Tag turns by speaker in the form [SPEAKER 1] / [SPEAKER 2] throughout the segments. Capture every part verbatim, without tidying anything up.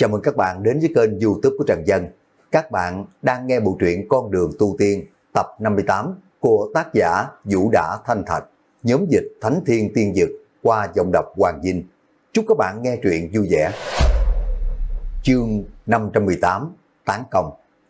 [SPEAKER 1] Chào mừng các bạn đến với kênh YouTube của Trần Dân. Các bạn đang nghe bộ truyện Con đường tu tiên tập năm mươi tám của tác giả Vũ Đã Thanh Thạch, nhóm dịch Thánh Thiên Tiên Dực qua giọng đọc Hoàng Vinh. Chúc các bạn nghe truyện vui vẻ. Chương năm trăm mười tám, Tán Công.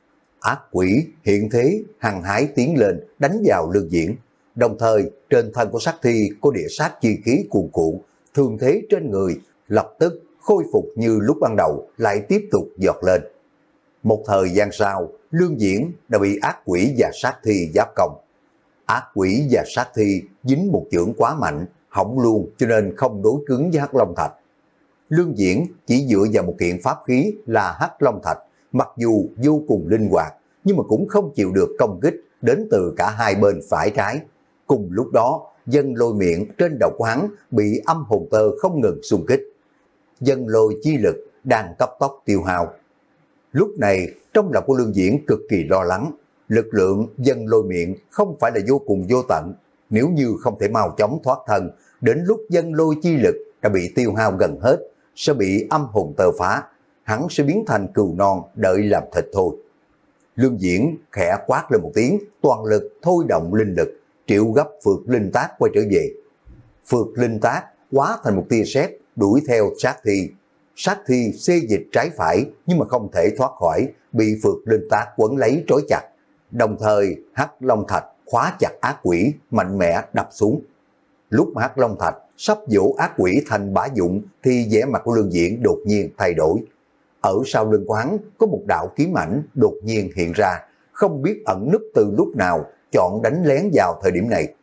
[SPEAKER 1] Ác quỷ hiện thế hăng hái tiến lên đánh vào Lương Diễn, đồng thời trên thân của sát thi có địa sát chi khí cuồn cuộn, thương thế trên người lập tức khôi phục như lúc ban đầu, lại tiếp tục giọt lên. Một thời gian sau, Lương Diễn đã bị ác quỷ và sát thi giáp công. Ác quỷ và sát thi dính một chưởng quá mạnh, hỏng luôn, cho nên không đối cứng với Hắc Long Thạch. Lương Diễn chỉ dựa vào một kiện pháp khí là Hắc Long Thạch, mặc dù vô cùng linh hoạt, nhưng mà cũng không chịu được công kích đến từ cả hai bên phải trái. Cùng lúc đó, dân lôi miệng trên đầu của hắn bị âm hồn tơ không ngừng xung kích. Dân lôi chi lực đang cấp tốc tiêu hao. Lúc này, trong lòng của Lương Diễn cực kỳ lo lắng. Lực lượng dân lôi miệng không phải là vô cùng vô tận. Nếu như không thể mau chóng thoát thân, đến lúc dân lôi chi lực đã bị tiêu hao gần hết, sẽ bị âm hồn tơ phá. Hắn sẽ biến thành cừu non đợi làm thịt thôi. Lương Diễn khẽ quát lên một tiếng, toàn lực thôi động linh lực, triệu gấp Phược Linh Tác quay trở về. Phược Linh Tác hóa thành một tia sét đuổi theo sát thi. Sát thi xê dịch trái phải nhưng mà không thể thoát khỏi, bị Phược Linh Tác quấn lấy trói chặt. Đồng thời Hắc Long Thạch khóa chặt ác quỷ, mạnh mẽ đập xuống. Lúc mà Hắc Long Thạch sắp dỗ ác quỷ thành bả dụng thì vẻ mặt của Lương Diễn đột nhiên thay đổi. Ở sau lưng của hắn có một đạo kiếm ảnh đột nhiên hiện ra, không biết ẩn núp từ lúc nào, chọn đánh lén vào thời điểm này.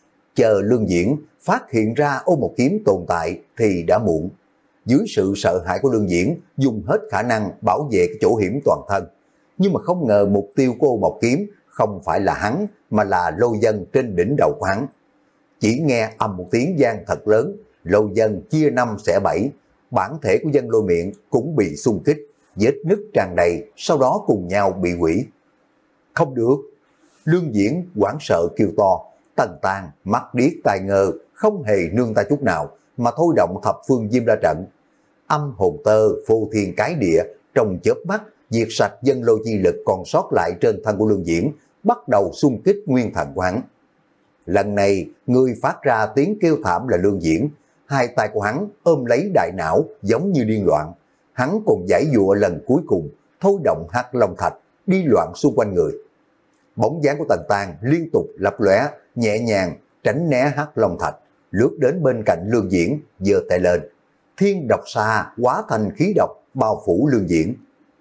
[SPEAKER 1] Chờ Lương Diễn phát hiện ra ô một kiếm tồn tại thì đã muộn. Dưới sự sợ hãi của Lương Diễn, dùng hết khả năng bảo vệ cái chỗ hiểm toàn thân. Nhưng mà không ngờ mục tiêu của ô một kiếm không phải là hắn, mà là lôi dân trên đỉnh đầu của hắn. Chỉ nghe ầm một tiếng vang thật lớn, lôi dân chia năm xẻ bảy, bản thể của dân lôi miệng cũng bị xung kích, vết nứt tràn đầy, sau đó cùng nhau bị hủy. Không được! Lương Diễn hoảng sợ kêu to. Tần Tàng mắt điếc tai ngơ, không hề nương tay chút nào, mà thôi động thập phương diêm ra trận. Âm hồn tơ phô thiên cái địa, trong chớp mắt diệt sạch dân lôi chi lực còn sót lại trên thân của Lương Diễn, bắt đầu xung kích nguyên thần của hắn. Lần này người phát ra tiếng kêu thảm là Lương Diễn, hai tay của hắn ôm lấy đại não giống như điên loạn. Hắn còn giãy giụa lần cuối cùng, thôi động Hắc Long Thạch đi loạn xung quanh người. Bóng dáng của Tần Tàng liên tục lập lóe, nhẹ nhàng tránh né Hắc Long Thạch, lướt đến bên cạnh Lương Diễn, giơ tay lên. Thiên độc xa hóa thành khí độc bao phủ Lương Diễn.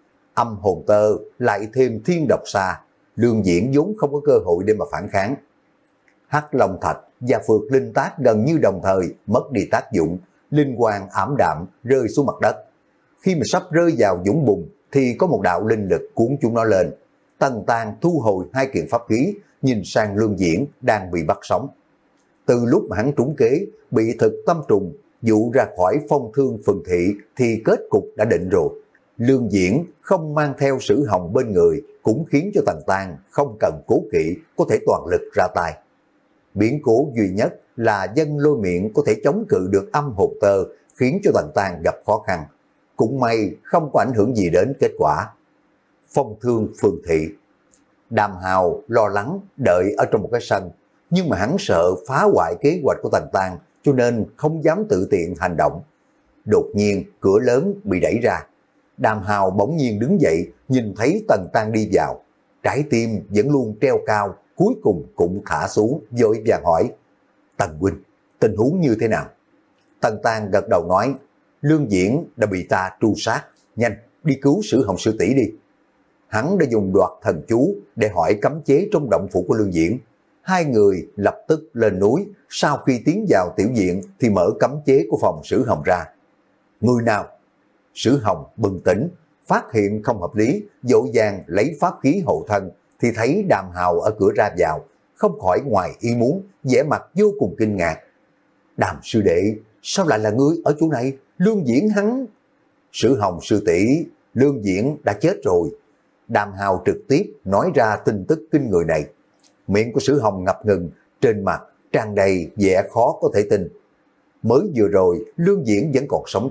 [SPEAKER 1] Âm hồn tơ lại thêm thiên độc xa, Lương Diễn vốn không có cơ hội để mà phản kháng. Hắc Long Thạch và Phược Linh Tác gần như đồng thời mất đi tác dụng, linh quang ảm đạm rơi xuống mặt đất. Khi mà sắp rơi vào vũng bùn thì có một đạo linh lực cuốn chúng nó lên. Tần Tàng thu hồi hai kiện pháp khí, nhìn sang Lương Diễn đang bị bắt sống. Từ lúc mà hắn trúng kế, bị thực tâm trùng dụ ra khỏi phong thương phường thị thì kết cục đã định rồi. Lương Diễn không mang theo Sử Hồng bên người cũng khiến cho Tần Tàng không cần cố kỵ, có thể toàn lực ra tay. Biến cố duy nhất là dân lôi miệng có thể chống cự được âm hồn tơ, khiến cho Tần Tàng gặp khó khăn. Cũng may không có ảnh hưởng gì đến kết quả. Phong thương phường thị. Đàm Hào lo lắng đợi ở trong một cái sân, nhưng mà hắn sợ phá hoại kế hoạch của Tần Tàng, cho nên không dám tự tiện hành động. Đột nhiên cửa lớn bị đẩy ra. Đàm Hào bỗng nhiên đứng dậy, nhìn thấy Tần Tàng đi vào. Trái tim vẫn luôn treo cao, cuối cùng cũng thả xuống, vội vàng hỏi: Tần huynh, tình huống như thế nào? Tần Tàng gật đầu nói: Lương Diễn đã bị ta tru sát, nhanh đi cứu Sử Hồng sư tỷ đi. Hắn đã dùng đoạt thần chú để hỏi cấm chế trong động phủ của Lương Diễn. Hai người lập tức lên núi, sau khi tiến vào tiểu viện thì mở cấm chế của phòng Sử Hồng ra. Người nào? Sử Hồng bừng tỉnh, phát hiện không hợp lý, vội vàng lấy pháp khí hộ thân, thì thấy Đàm Hào ở cửa ra vào, không khỏi ngoài ý muốn, vẻ mặt vô cùng kinh ngạc. Đàm sư đệ, sao lại là ngươi ở chỗ này? Lương Diễn hắn... Sử Hồng sư tỷ, Lương Diễn đã chết rồi. Đàm Hào trực tiếp nói ra tin tức kinh người này. Miệng của Sử Hồng ngập ngừng, trên mặt tràn đầy vẻ khó có thể tin. Mới vừa rồi Lương Diễn vẫn còn sống tốt,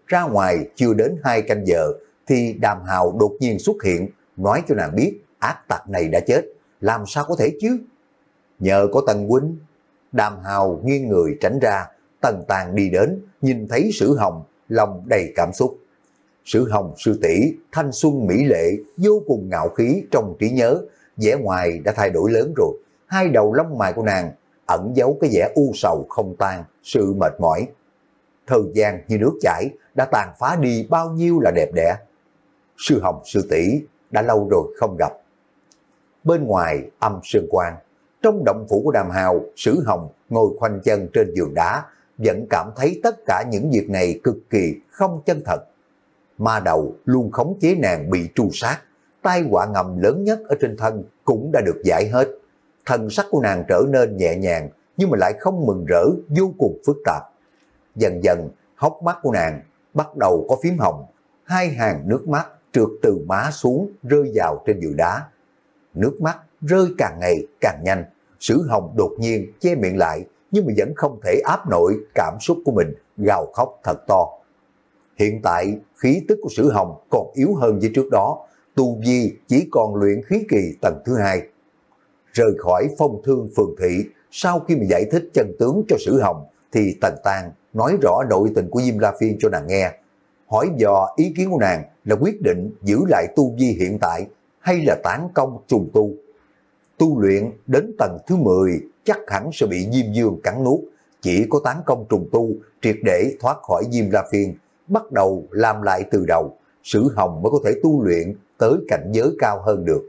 [SPEAKER 1] Ra ngoài chưa đến hai canh giờ thì Đàm Hào đột nhiên xuất hiện, nói cho nàng biết ác tặc này đã chết, làm sao có thể chứ? Nhờ có Tần huynh. Đàm Hào nghiêng người tránh ra, Tần Tàng đi đến, nhìn thấy Sử Hồng, lòng đầy cảm xúc. Sử Hồng sư tỷ thanh xuân mỹ lệ, vô cùng ngạo khí trong trí nhớ, vẻ ngoài đã thay đổi lớn rồi. Hai đầu lông mày của nàng ẩn giấu cái vẻ u sầu không tan, sự mệt mỏi. Thời gian như nước chảy đã tàn phá đi bao nhiêu là đẹp đẽ. Sư Hồng sư tỷ đã lâu rồi không gặp. Bên ngoài âm sơn quan, trong động phủ của Đàm Hào, Sử Hồng ngồi khoanh chân trên giường đá, vẫn cảm thấy tất cả những việc này cực kỳ không chân thật. Ma đầu luôn khống chế nàng bị tru sát, tai họa ngầm lớn nhất ở trên thân cũng đã được giải hết. Thần sắc của nàng trở nên nhẹ nhàng, nhưng mà lại không mừng rỡ, vô cùng phức tạp. Dần dần, hốc mắt của nàng bắt đầu có phím hồng, hai hàng nước mắt trượt từ má xuống rơi vào trên giường đá. Nước mắt rơi càng ngày càng nhanh, Sử Hồng đột nhiên che miệng lại, nhưng mà vẫn không thể áp nổi cảm xúc của mình, gào khóc thật to. Hiện tại, khí tức của Sử Hồng còn yếu hơn với trước đó, tu vi chỉ còn luyện khí kỳ tầng thứ hai. Rời khỏi Phong Thương phường thị, sau khi mà giải thích chân tướng cho Sử Hồng, thì Tần Tang nói rõ nội tình của Diêm La Phiên cho nàng nghe. Hỏi dò ý kiến của nàng là quyết định giữ lại tu vi hiện tại hay là tán công trùng tu. Tu luyện đến tầng thứ mười chắc hẳn sẽ bị Diêm Dương cắn nuốt, chỉ có tán công trùng tu triệt để thoát khỏi Diêm La Phiên, bắt đầu làm lại từ đầu, Sử Hồng mới có thể tu luyện tới cảnh giới cao hơn được.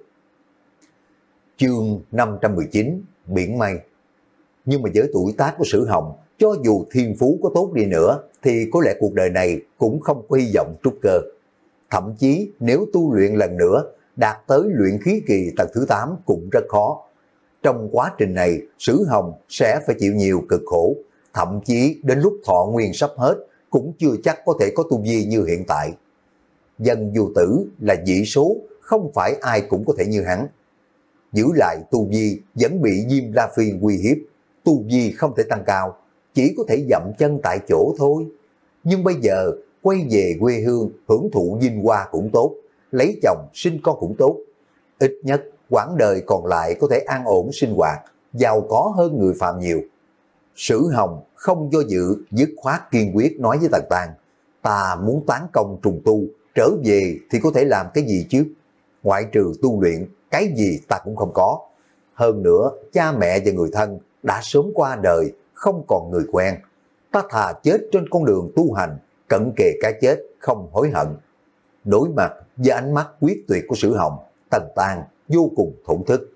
[SPEAKER 1] Chương năm trăm mười chín, Biển Mây. Nhưng mà với tuổi tác của Sử Hồng, cho dù thiên phú có tốt đi nữa, thì có lẽ cuộc đời này cũng không có hy vọng trúc cơ. Thậm chí nếu tu luyện lần nữa, đạt tới luyện khí kỳ tầng thứ tám cũng rất khó. Trong quá trình này, Sử Hồng sẽ phải chịu nhiều cực khổ, thậm chí đến lúc thọ nguyên sắp hết, cũng chưa chắc có thể có tu vi như hiện tại. Dân vô tử là dị số, không phải ai cũng có thể như hắn. Giữ lại tu vi vẫn bị Diêm La Phiên uy hiếp, tu vi không thể tăng cao, chỉ có thể dậm chân tại chỗ thôi. Nhưng bây giờ quay về quê hương hưởng thụ vinh hoa cũng tốt, lấy chồng sinh con cũng tốt. Ít nhất quãng đời còn lại có thể an ổn sinh hoạt, giàu có hơn người phàm nhiều. Sử Hồng không do dự, dứt khoát kiên quyết nói với Tần Tang, ta muốn tán công trùng tu, trở về thì có thể làm cái gì chứ? Ngoại trừ tu luyện, cái gì ta cũng không có. Hơn nữa, cha mẹ và người thân đã sớm qua đời, không còn người quen. Ta thà chết trên con đường tu hành, cận kề cái chết, không hối hận. Đối mặt với ánh mắt quyết tuyệt của Sử Hồng, Tần Tang vô cùng thổn thức.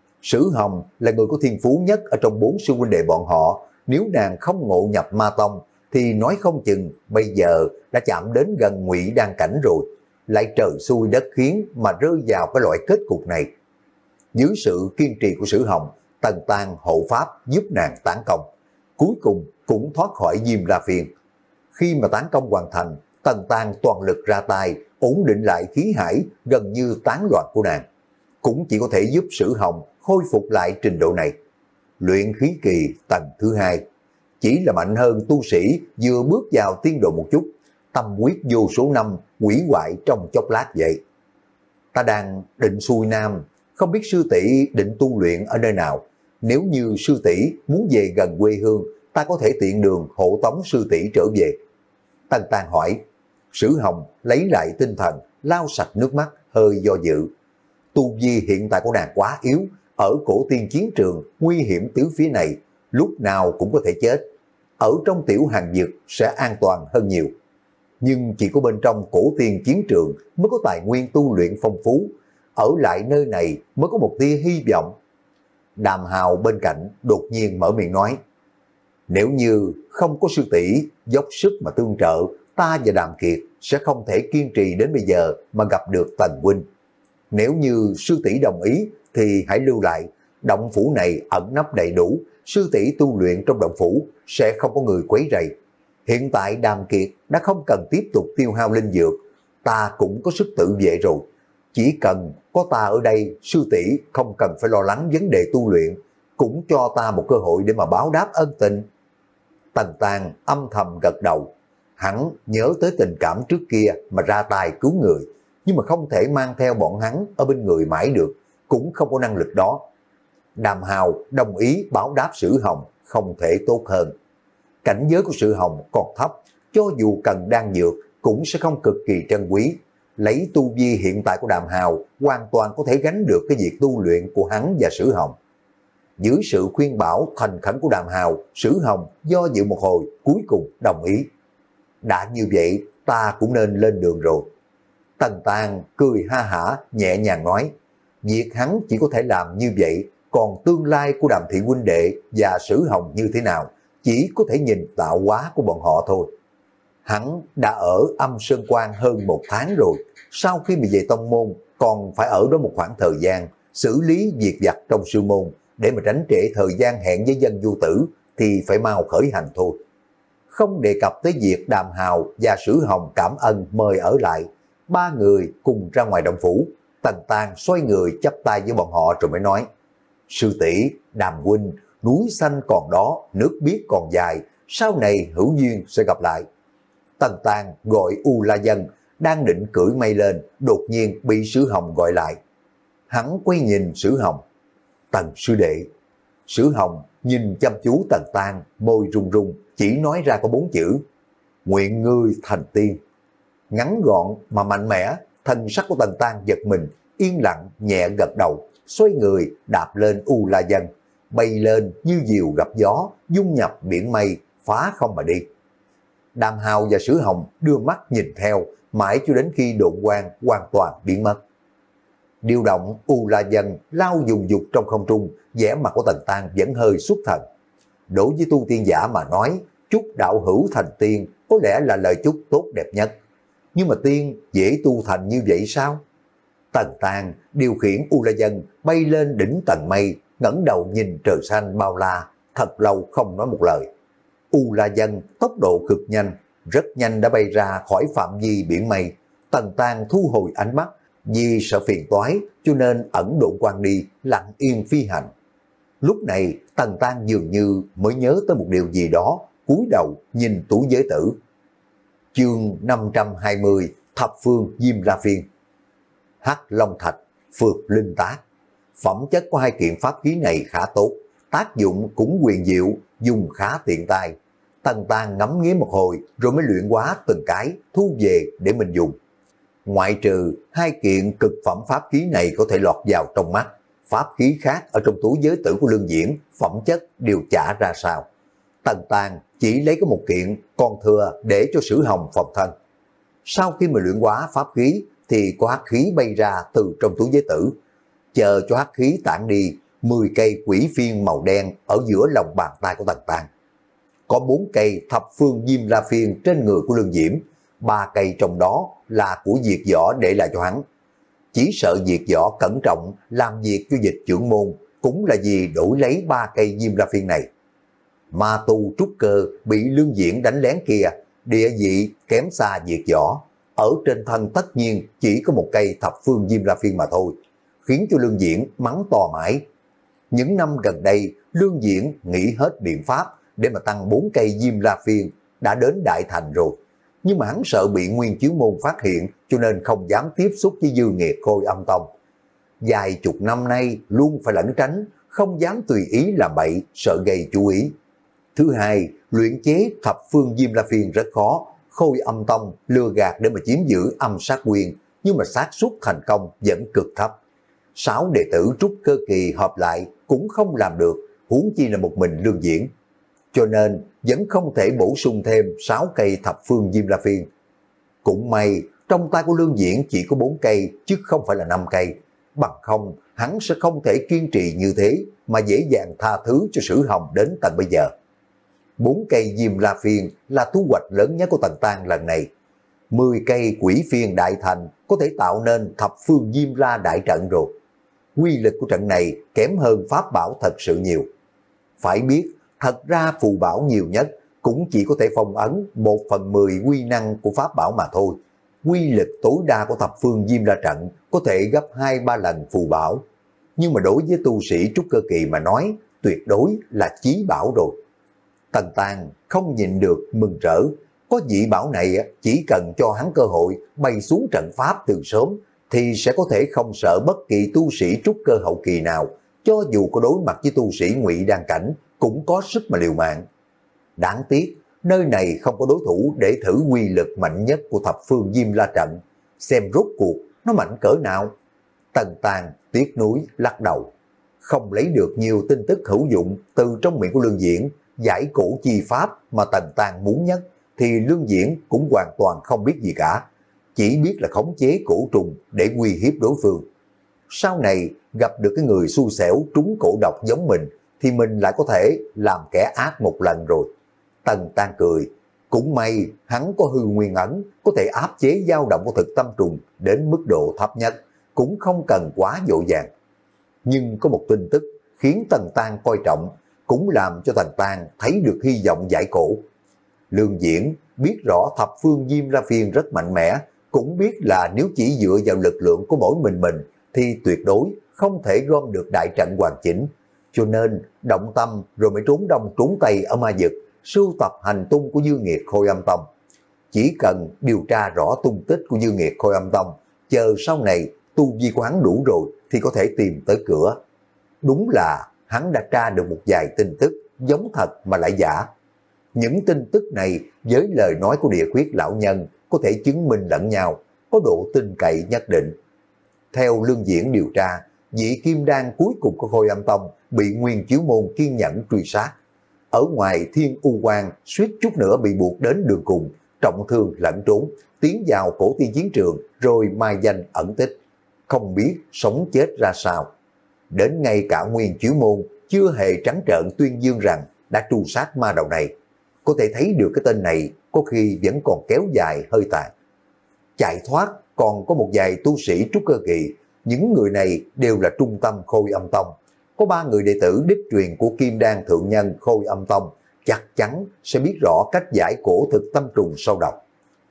[SPEAKER 1] Sử Hồng là người có thiên phú nhất ở trong bốn sư huynh đệ bọn họ, nếu nàng không ngộ nhập ma tông, thì nói không chừng bây giờ đã chạm đến gần ngụy đan cảnh rồi, lại trời xui đất khiến mà rơi vào cái loại kết cục này. Dưới sự kiên trì của Sử Hồng, Tần Tang hộ pháp giúp nàng tán công, cuối cùng cũng thoát khỏi Diêm La Phiên. Khi mà tán công hoàn thành, Tần Tang toàn lực ra tay, ổn định lại khí hải gần như tán loạn của nàng, cũng chỉ có thể giúp Sử Hồng khôi phục lại trình độ này. Luyện khí kỳ tầng thứ hai, chỉ là mạnh hơn tu sĩ vừa bước vào tiên độ một chút, tâm quyết vô số năm quỷ hoại trong chốc lát vậy. Ta đang định xuôi nam, không biết sư tỷ định tu luyện ở nơi nào. Nếu như sư tỷ muốn về gần quê hương, ta có thể tiện đường hộ tống sư tỷ trở về. Tần Tang hỏi. Sử Hồng lấy lại tinh thần, lau sạch nước mắt, hơi do dự. Tu vi hiện tại của nàng quá yếu, ở cổ tiên chiến trường nguy hiểm tứ phía này, lúc nào cũng có thể chết. Ở trong tiểu hàng dược sẽ an toàn hơn nhiều. Nhưng chỉ có bên trong cổ tiên chiến trường mới có tài nguyên tu luyện phong phú, ở lại nơi này mới có một tia hy vọng. Đàm Hào bên cạnh đột nhiên mở miệng nói, nếu như không có sư tỷ dốc sức mà tương trợ, ta và Đàm Kiệt sẽ không thể kiên trì đến bây giờ mà gặp được Tần huynh. Nếu như sư tỷ đồng ý thì hãy lưu lại, động phủ này ẩn nấp đầy đủ, sư tỷ tu luyện trong động phủ sẽ không có người quấy rầy. Hiện tại Đàm Kiệt đã không cần tiếp tục tiêu hao linh dược, ta cũng có sức tự vệ rồi. Chỉ cần có ta ở đây, sư tỷ không cần phải lo lắng vấn đề tu luyện, cũng cho ta một cơ hội để mà báo đáp ân tình. Tần Tang âm thầm gật đầu. Hắn nhớ tới tình cảm trước kia mà ra tay cứu người, nhưng mà không thể mang theo bọn hắn ở bên người mãi được, cũng không có năng lực đó. Đàm Hào đồng ý báo đáp Sử Hồng không thể tốt hơn. Cảnh giới của Sử Hồng còn thấp, cho dù cần đan dược cũng sẽ không cực kỳ trân quý. Lấy tu vi hiện tại của Đàm Hào hoàn toàn có thể gánh được cái việc tu luyện của hắn và Sử Hồng. Dưới sự khuyên bảo thành khẩn của Đàm Hào, Sử Hồng do dự một hồi cuối cùng đồng ý. Đã như vậy ta cũng nên lên đường rồi. Tần Tàng cười ha hả nhẹ nhàng nói, việc hắn chỉ có thể làm như vậy, còn tương lai của Đàm thị huynh đệ và Sử Hồng như thế nào, chỉ có thể nhìn tạo hóa của bọn họ thôi. Hắn đã ở Âm Sơn Quan hơn một tháng rồi, sau khi bị về tông môn còn phải ở đó một khoảng thời gian, xử lý việc vặt trong sư môn, để mà tránh trễ thời gian hẹn với dân du tử thì phải mau khởi hành thôi. Không đề cập tới việc Đàm Hào và Sử Hồng cảm ơn mời ở lại, ba người cùng ra ngoài động phủ. Tần Tàng xoay người chắp tay với bọn họ rồi mới nói, sư tỷ, Đàm huynh, núi xanh còn đó, nước biếc còn dài, sau này hữu duyên sẽ gặp lại. Tần Tàng gọi U La Dân, đang định cưỡi mây lên, đột nhiên bị Sử Hồng gọi lại. Hắn quay nhìn Sử Hồng, Tần sư đệ. Sử Hồng nhìn chăm chú Tần Tàng, môi run run, chỉ nói ra có bốn chữ, nguyện ngươi thành tiên. Ngắn gọn mà mạnh mẽ, thân sắc của Tần Tàng giật mình, yên lặng nhẹ gật đầu, xoay người đạp lên U La Dân, bay lên như diều gặp gió, dung nhập biển mây, phá không mà đi. Đàm Hào và Sử Hồng đưa mắt nhìn theo, mãi cho đến khi độn quang hoàn toàn biến mất. Điều động U La Dân lao dùng dục trong không trung, vẻ mặt của Tần Tàng vẫn hơi xuất thần. Đối với tu tiên giả mà nói, chúc đạo hữu thành tiên có lẽ là lời chúc tốt đẹp nhất. Nhưng mà tiên dễ tu thành như vậy sao? Tần Tàng điều khiển U La Dân bay lên đỉnh tầng mây, ngẩng đầu nhìn trời xanh bao la, thật lâu không nói một lời. U La Dân tốc độ cực nhanh, rất nhanh đã bay ra khỏi phạm vi biển mây. Tần Tàng thu hồi ánh mắt, vì sợ phiền toái cho nên ẩn độn quan đi, lặng yên phi hành. Lúc này Tần Tàng dường như mới nhớ tới một điều gì đó, cúi đầu nhìn túi giới tử. Chương năm trăm hai mươi, Thập Phương Diêm La Phiên. Hắc Long Thạch, Phược Linh Tác. Phẩm chất của hai kiện pháp khí này khá tốt, tác dụng cũng quyền diệu, dùng khá tiện tay. Tần Tàng ngắm nghía một hồi rồi mới luyện hóa từng cái, thu về để mình dùng. Ngoại trừ hai kiện cực phẩm pháp khí này có thể lọt vào trong mắt, pháp khí khác ở trong túi giới tử của Lương Diễn, phẩm chất đều trả ra sao. Tần Tàng chỉ lấy có một kiện còn thừa để cho Sử Hồng phòng thân. Sau khi mà luyện hóa pháp khí thì có hắc khí bay ra từ trong túi giới tử. Chờ cho hắc khí tản đi, mười cây quỷ phiên màu đen ở giữa lòng bàn tay của Tần Tàng. Có bốn cây Thập Phương Diêm La Phiên trên người của Lương Diễm, ba cây trong đó là của Diệt Võ để lại cho hắn. Chỉ sợ Diệt Võ cẩn trọng làm việc cho Dịch trưởng môn, cũng là vì đổi lấy ba cây Diêm La Phiên này. Ma tu trúc cơ bị Lương Diễn đánh lén kia, địa vị kém xa Diệt Võ, ở trên thân tất nhiên chỉ có một cây Thập Phương Diêm La Phiên mà thôi, khiến cho Lương Diễn mắng to mãi. Những năm gần đây, Lương Diễn nghĩ hết biện pháp để mà tăng bốn cây Diêm La Phiên, đã đến Đại Thành rồi. Nhưng mà hắn sợ bị Nguyên Chiếu Môn phát hiện, cho nên không dám tiếp xúc với dư nghiệt Khôi Âm Tông. Vài chục năm nay luôn phải lẩn tránh, không dám tùy ý làm bậy, sợ gây chú ý. Thứ hai, luyện chế Thập Phương Diêm La Phiên rất khó, Khôi Âm Tông lừa gạt để mà chiếm giữ âm sát quyền, nhưng mà xác suất thành công vẫn cực thấp. Sáu đệ tử trúc cơ kỳ hợp lại cũng không làm được, huống chi là một mình Lương Diễn. Cho nên vẫn không thể bổ sung thêm sáu cây Thập Phương Diêm La Phiên. Cũng may trong tay của Lương Diễn chỉ có bốn cây chứ không phải là năm cây, bằng không hắn sẽ không thể kiên trì như thế mà dễ dàng tha thứ cho Sử Hồng đến tận bây giờ. Bốn cây Diêm La Phiên là thu hoạch lớn nhất của Tần Tàng lần này. Mười cây Quỷ Phiên Đại Thành có thể tạo nên Thập Phương Diêm La Đại Trận rồi. Quy lực của trận này kém hơn pháp bảo thật sự nhiều. Phải biết, thật ra phù bảo nhiều nhất cũng chỉ có thể phong ấn một phần mười quy năng của pháp bảo mà thôi. Quy lực tối đa của Thập Phương Diêm La Trận có thể gấp hai ba lần phù bảo. Nhưng mà đối với tu sĩ trúc cơ kỳ mà nói, tuyệt đối là chí bảo rồi. Tần Tàng không nhịn được mừng rỡ, Có dị bảo này chỉ cần cho hắn cơ hội bay xuống trận pháp từ sớm thì sẽ có thể không sợ bất kỳ tu sĩ trúc cơ hậu kỳ nào, cho dù có đối mặt với tu sĩ ngụy đan cảnh cũng có sức mà liều mạng. Đáng tiếc, nơi này không có đối thủ để thử uy lực mạnh nhất của thập phương Diêm La Trận, xem rốt cuộc nó mạnh cỡ nào. Tần Tàng tiếc nuối lắc đầu, không lấy được nhiều tin tức hữu dụng từ trong miệng của Lương Diễn. Giải cổ chi pháp mà Tần Tàng muốn nhất thì Lương Diễn cũng hoàn toàn không biết gì cả, chỉ biết là khống chế cổ trùng để uy hiếp đối phương. Sau này gặp được cái người xui xẻo trúng cổ độc giống mình thì mình lại có thể làm kẻ ác một lần rồi. Tần Tàng cười, cũng may hắn có hư nguyên ấn, có thể áp chế dao động của thực tâm trùng đến mức độ thấp nhất, cũng không cần quá vội vàng. Nhưng có một tin tức khiến Tần Tàng coi trọng, cũng làm cho Tần Tàng thấy được hy vọng giải cổ. Lương Diễn biết rõ thập phương Diêm La Phiên rất mạnh mẽ, cũng biết là nếu chỉ dựa vào lực lượng của mỗi mình mình thì tuyệt đối không thể gom được đại trận hoàn chỉnh, cho nên động tâm rồi mới trốn đông trốn tây ở ma vực, sưu tập hành tung của Dương Nghiệt Khôi Âm Tông. Chỉ cần điều tra rõ tung tích của Dương Nghiệt Khôi Âm Tông, chờ sau này tu vi của hắn đủ rồi thì có thể tìm tới cửa. Đúng là hắn đã tra được một vài tin tức giống thật mà lại giả. Những tin tức này với lời nói của Địa Khuyết lão nhân có thể chứng minh lẫn nhau, có độ tin cậy nhất định. Theo Lương Diễn điều tra, vị kim đan cuối cùng của Khôi Âm Tông bị Nguyên Chiếu Môn kiên nhẫn truy sát. Ở ngoài Thiên U Quan suýt chút nữa bị buộc đến đường cùng, trọng thương lẫn trốn, tiến vào cổ tiên chiến trường rồi mai danh ẩn tích, không biết sống chết ra sao. Đến ngay cả Nguyên Chiếu Môn chưa hề trắng trợn tuyên dương rằng đã tru sát ma đầu này. Có thể thấy được cái tên này có khi vẫn còn kéo dài hơi tàn. Chạy thoát còn có một vài tu sĩ trúc cơ kỳ, những người này đều là trung tâm Khôi Âm Tông. Có ba người đệ tử đích truyền của Kim Đan Thượng Nhân Khôi Âm Tông chắc chắn sẽ biết rõ cách giải cổ thực tâm trùng sâu độc.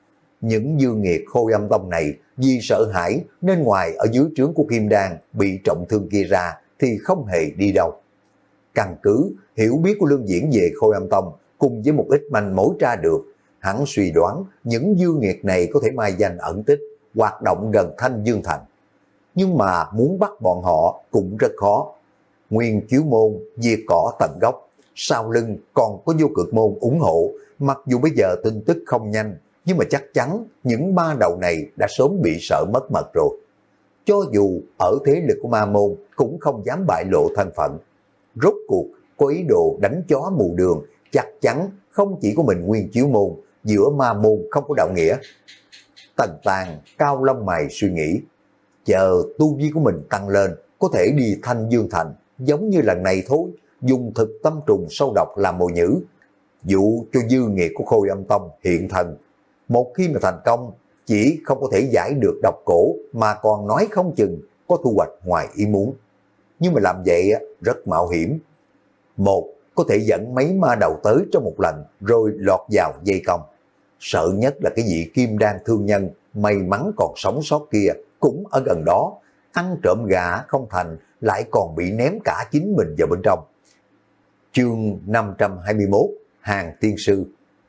[SPEAKER 1] Những dương nghiệt Khôi Âm Tông này vì sợ hãi nên ngoài ở dưới trướng của Kim Đan bị trọng thương kia ra thì không hề đi đâu. Căn cứ hiểu biết của Lương Diễn về Khôi Âm Tông cùng với một ít manh mối tra được, hắn suy đoán những dương nghiệt này có thể mai danh ẩn tích, hoạt động gần Thanh Dương Thành. Nhưng mà muốn bắt bọn họ cũng rất khó. Nguyên Chiếu Môn diệt cỏ tận gốc, sau lưng còn có Vô Cực Môn ủng hộ. Mặc dù bây giờ tin tức không nhanh, nhưng mà chắc chắn những ba đầu này đã sớm bị sợ mất mật rồi. Cho dù ở thế lực của ma môn cũng không dám bại lộ thân phận. Rốt cuộc có ý đồ đánh chó mù đường, chắc chắn không chỉ có mình Nguyên Chiếu Môn, giữa ma môn không có đạo nghĩa. Tần Tàng cao lông mày suy nghĩ, chờ tu vi của mình tăng lên, có thể đi Thanh Dương Thành, giống như lần này thôi, dùng thực tâm trùng sâu độc làm mồi nhữ, dụ cho dư nghiệt của Khôi Âm Tông hiện thần. Một khi mà thành công, chỉ không có thể giải được độc cổ, mà còn nói không chừng có thu hoạch ngoài ý muốn. Nhưng mà làm vậy rất mạo hiểm. Một, có thể dẫn mấy ma đầu tới trong một lần, rồi lọt vào dây cong. Sợ nhất là cái vị Kim Đan thương nhân may mắn còn sống sót kia cũng ở gần đó, ăn trộm gà không thành, lại còn bị ném cả chính mình vào bên trong. Chương năm trăm hai mươi mốt, Hàng Tiên Sư.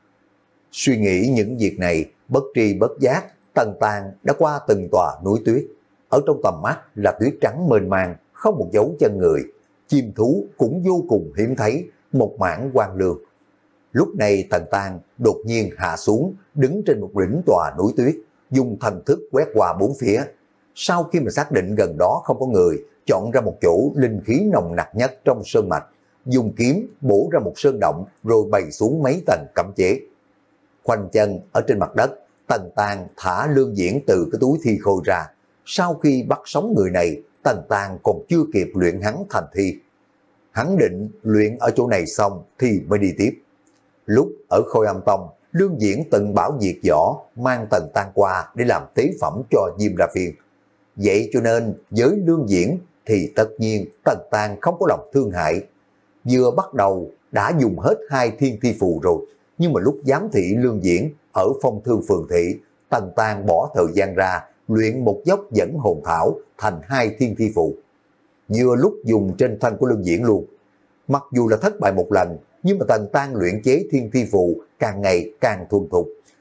[SPEAKER 1] Suy nghĩ những việc này, bất tri bất giác, Tần Tàng đã qua từng tòa núi tuyết. Ở trong tầm mắt là tuyết trắng mênh mang, không một dấu chân người. Chim thú cũng vô cùng hiếm thấy, một mảng quang lương. Lúc này Tần Tàng đột nhiên hạ xuống, đứng trên một đỉnh tòa núi tuyết, dùng thần thức quét qua bốn phía. Sau khi mà xác định gần đó không có người, chọn ra một chỗ linh khí nồng nặc nhất trong sơn mạch, dùng kiếm bổ ra một sơn động rồi bày xuống mấy tầng cấm chế. Khoanh chân ở trên mặt đất, Tần Tàng thả Lương Diễn từ cái túi thi khôi ra. Sau khi bắt sống người này, Tần Tàng còn chưa kịp luyện hắn thành thi. Hắn định luyện ở chỗ này xong thì mới đi tiếp. Lúc ở Khôi Âm Tông, Lương Diễn từng bảo diệt võ, mang Tần Tàng qua để làm tế phẩm cho Diêm La Phiên. Vậy cho nên với Lương Diễn thì tất nhiên Tần Tàng không có lòng thương hại. Vừa bắt đầu đã dùng hết hai thiên thi phù rồi, nhưng mà lúc giám thị Lương Diễn ở Phong Thương Phường Thị, Tần Tàng bỏ thời gian ra luyện một dốc dẫn hồn thảo thành hai thiên thi phù. Vừa lúc dùng trên thân của Lương Diễn luôn. Mặc dù là thất bại một lần, nhưng mà Tần Tàng luyện chế thiên thi phù càng ngày càng thuần thục,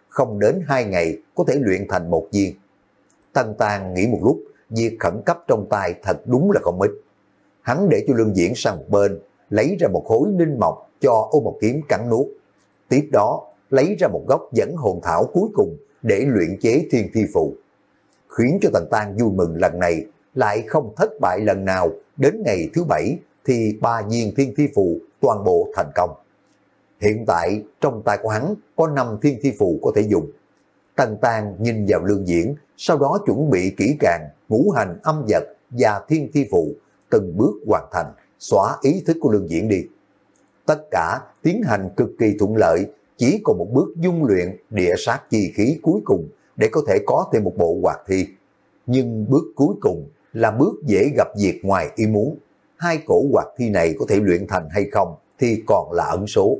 [SPEAKER 1] không đến hai ngày có thể luyện thành một viên. Tần Tàng nghĩ một lúc, việc khẩn cấp trong tay thật đúng là không ít. Hắn để cho Lương Diễn sang một bên, lấy ra một khối linh mộc cho ôm một kiếm cắn nuốt. Tiếp đó, lấy ra một gốc dẫn hồn thảo cuối cùng để luyện chế thiên thi phù. Khiến cho Tần Tàng vui mừng lần này lại không thất bại lần nào, đến ngày thứ bảy thì ba viên thiên thi phù toàn bộ thành công. Hiện tại trong tay của hắn có năm thiên thi phù có thể dùng. Tần Tàng nhìn vào Lương Diễn, sau đó chuẩn bị kỹ càng ngũ hành âm vật và thiên thi phù, từng bước hoàn thành, xóa ý thức của Lương Diễn đi. Tất cả tiến hành cực kỳ thuận lợi, chỉ còn một bước dung luyện địa sát chi khí cuối cùng để có thể có thêm một bộ hoạt thi. Nhưng bước cuối cùng là bước dễ gặp việc ngoài ý muốn. Hai cổ hoạt thi này có thể luyện thành hay không thì còn là ẩn số.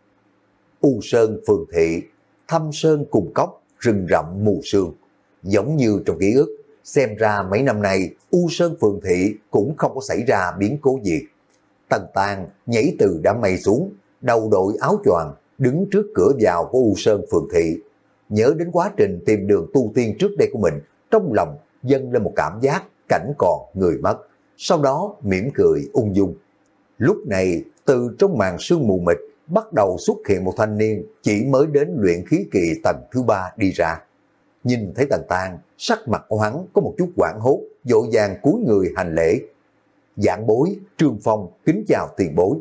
[SPEAKER 1] U Sơn Phường Thị, Thâm Sơn cùng cốc, rừng rậm mù sương. Giống như trong ký ức, xem ra mấy năm nay U Sơn Phường Thị cũng không có xảy ra biến cố gì. Tần Tàng nhảy từ đám mây xuống, đầu đội áo choàng, đứng trước cửa vào của U Sơn Phường Thị. Nhớ đến quá trình tìm đường tu tiên trước đây của mình, trong lòng dâng lên một cảm giác cảnh còn người mất. Sau đó mỉm cười ung dung. Lúc này từ trong màn sương mù mịt bắt đầu xuất hiện một thanh niên chỉ mới đến luyện khí kỳ tầng thứ ba đi ra. Nhìn thấy Tần Tàng, sắc mặt của hắn có một chút hoảng hốt, vội vàng cúi người hành lễ. Vạn bối Trương Phong kính chào tiền bối.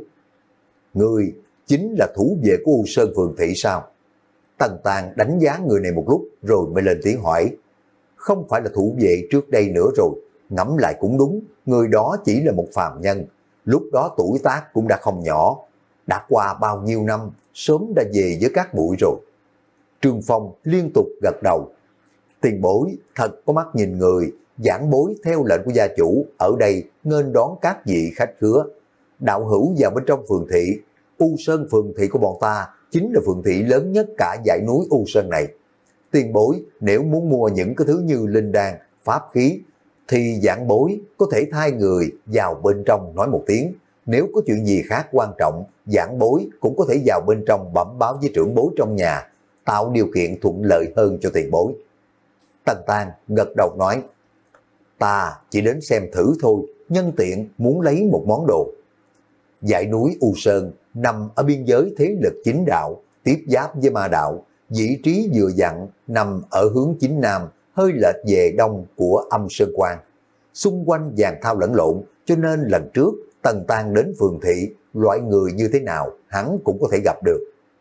[SPEAKER 1] Người chính là thủ vệ của U Sơn Phường Thị sao? Tần Tàng đánh giá người này một lúc rồi mới lên tiếng hỏi. Không phải là thủ vệ trước đây nữa rồi, ngẫm lại cũng đúng, người đó chỉ là một phàm nhân, lúc đó tuổi tác cũng đã không nhỏ, đã qua bao nhiêu năm, sớm đã về với các bụi rồi. Trương Phong liên tục gật đầu. Tiền bối thật có mắt nhìn người, giảng bối theo lệnh của gia chủ ở đây nghênh đón các vị khách khứa. Đạo hữu vào bên trong phường thị, U Sơn Phường Thị của bọn ta chính là phường thị lớn nhất cả dãy núi U Sơn này. Tiền bối nếu muốn mua những cái thứ như linh đan, pháp khí, thì giảng bối có thể thay người vào bên trong nói một tiếng. Nếu có chuyện gì khác quan trọng, giảng bối cũng có thể vào bên trong bẩm báo với trưởng bối trong nhà, tạo điều kiện thuận lợi hơn cho tiền bối. Tần Tàng gật đầu nói, ta chỉ đến xem thử thôi, nhân tiện muốn lấy một món đồ. Dãy núi U Sơn nằm ở biên giới thế lực chính đạo, tiếp giáp với ma đạo, vị trí vừa dặn nằm ở hướng chính nam, hơi lệch về đông của âm Sơn Quan. Xung quanh vàng thao lẫn lộn, cho nên lần trước Tần Tàng đến phường thị, loại người như thế nào hắn cũng có thể gặp được.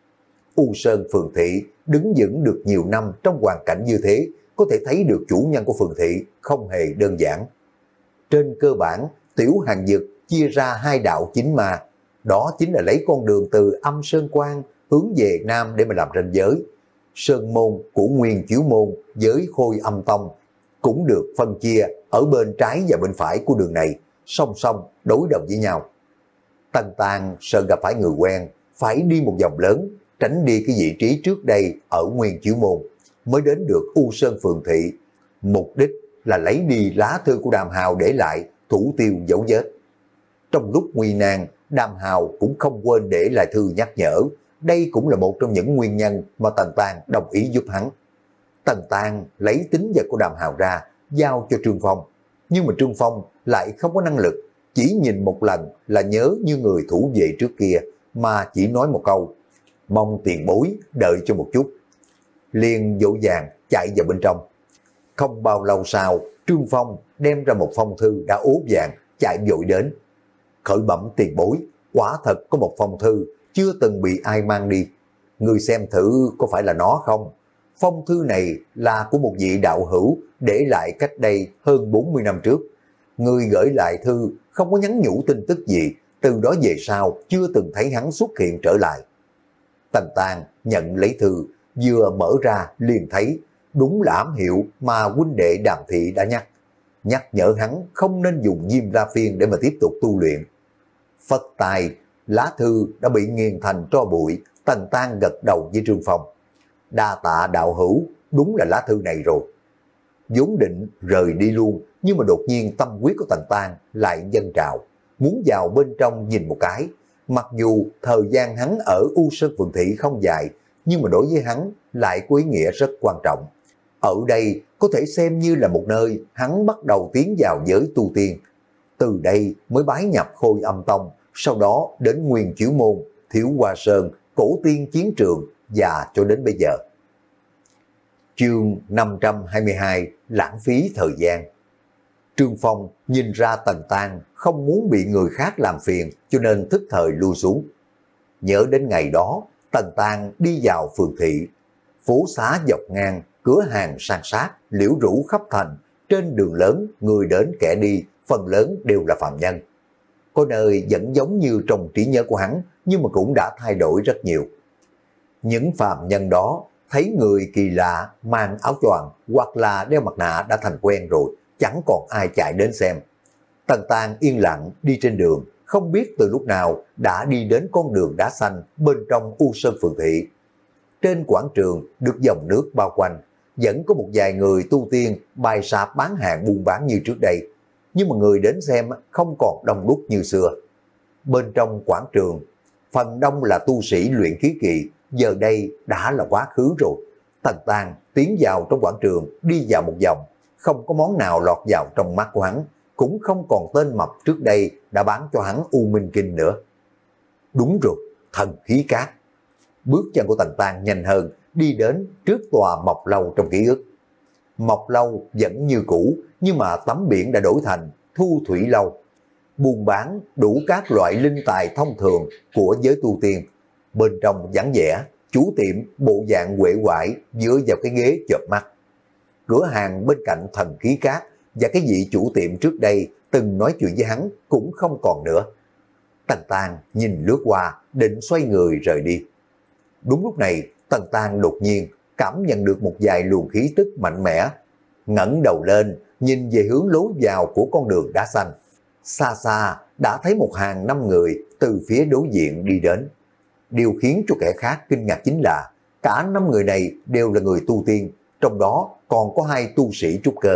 [SPEAKER 1] U Sơn Phường Thị đứng vững được nhiều năm trong hoàn cảnh như thế, có thể thấy được chủ nhân của phường thị không hề đơn giản. Trên cơ bản, tiểu hàng dực chia ra hai đạo chính mà, đó chính là lấy con đường từ âm Sơn Quan hướng về nam để mà làm ranh giới. Sơn môn của Nguyên Chiếu môn với Khôi Âm Tông cũng được phân chia ở bên trái và bên phải của đường này, song song đối đầu với nhau. Tần Tàng sợ gặp phải người quen, phải đi một vòng lớn, tránh đi cái vị trí trước đây ở Nguyên Chiếu môn, mới đến được U Sơn Phường Thị. Mục đích là lấy đi lá thư của Đàm Hào để lại, thủ tiêu dấu vết. Trong lúc nguy nan, Đàm Hào cũng không quên để lại thư nhắc nhở. Đây cũng là một trong những nguyên nhân mà Tần Tàng đồng ý giúp hắn. Tần Tàng lấy tính vật của Đàm Hào ra, giao cho Trương Phong. Nhưng mà Trương Phong lại không có năng lực, chỉ nhìn một lần là nhớ như người thủ vệ trước kia, mà chỉ nói một câu, mong tiền bối đợi cho một chút. Liền dỗ dàng chạy vào bên trong. Không bao lâu sau, Trương Phong đem ra một phong thư đã ố vàng, chạy vội đến. Khởi bẩm tiền bối, quả thật có một phong thư chưa từng bị ai mang đi. Người xem thử có phải là nó không? Phong thư này là của một vị đạo hữu để lại cách đây hơn bốn mươi năm trước. Người gửi lại thư không có nhắn nhủ tin tức gì, từ đó về sau chưa từng thấy hắn xuất hiện trở lại. Tần Tàng nhận lấy thư, vừa mở ra liền thấy đúng là ám hiệu mà huynh đệ Đàm Thị đã nhắc. Nhắc nhở hắn không nên dùng Diêm La Phiên để mà tiếp tục tu luyện. Phất tài, lá thư đã bị nghiền thành tro bụi. Tần Tàng gật đầu với Trương Phong. Đa tạ đạo hữu, đúng là lá thư này rồi. Vốn định rời đi luôn, nhưng mà đột nhiên tâm huyết của Tần Tàng lại dâng trào, muốn vào bên trong nhìn một cái. Mặc dù thời gian hắn ở U Sơn Phường Thị không dài, nhưng mà đối với hắn lại có ý nghĩa rất quan trọng. Ở đây có thể xem như là một nơi hắn bắt đầu tiến vào giới tu tiên. Từ đây mới bái nhập Khôi Âm Tông, sau đó đến Nguyên Chiếu Môn, Thiếu Hoa Sơn, Cổ Tiên Chiến Trường và cho đến bây giờ. Chương năm trăm hai mươi hai, lãng phí thời gian. Trương Phong nhìn ra Tần Tang không muốn bị người khác làm phiền cho nên thức thời lui xuống. Nhớ đến ngày đó, Tần Tang đi vào phường thị, phố xá dọc ngang, cửa hàng san sát, liễu rủ khắp thành, trên đường lớn người đến kẻ đi, phần lớn đều là phàm nhân. Có nơi vẫn giống như trong trí nhớ của hắn, nhưng mà cũng đã thay đổi rất nhiều. Những phàm nhân đó thấy người kỳ lạ mang áo choàng hoặc là đeo mặt nạ đã thành quen rồi, chẳng còn ai chạy đến xem. Tần Tang yên lặng đi trên đường, không biết từ lúc nào đã đi đến con đường đá xanh bên trong U Sơn phường thị. Trên quảng trường được dòng nước bao quanh, vẫn có một vài người tu tiên bài sạp bán hàng buôn bán như trước đây, nhưng mà người đến xem không còn đông đúc như xưa. Bên trong quảng trường, phần đông là tu sĩ luyện khí kỳ, giờ đây đã là quá khứ rồi. Tần Tang tiến vào trong quảng trường, đi vào một vòng, không có món nào lọt vào trong mắt của hắn, cũng không còn tên mập trước đây đã bán cho hắn U Minh Kinh nữa. Đúng rồi, thần khí cát. Bước chân của Tần Tang nhanh hơn, đi đến trước tòa Mộc Lâu trong ký ức. Mộc Lâu vẫn như cũ, nhưng mà tấm biển đã đổi thành Thu Thủy Lâu. Buôn bán đủ các loại linh tài thông thường của giới tu tiên. Bên trong vắng vẻ, chủ tiệm bộ dạng uể oải dựa vào cái ghế chợp mắt. Cửa hàng bên cạnh thần khí cát và cái vị chủ tiệm trước đây từng nói chuyện với hắn cũng không còn nữa. Tần Tang nhìn lướt qua, định xoay người rời đi. Đúng lúc này, Tần Tang đột nhiên cảm nhận được một vài luồng khí tức mạnh mẽ. Ngẩng đầu lên, nhìn về hướng lối vào của con đường đá xanh. Xa xa đã thấy một hàng năm người từ phía đối diện đi đến. Điều khiến cho kẻ khác kinh ngạc chính là cả năm người này đều là người tu tiên, trong đó còn có hai tu sĩ trúc cơ.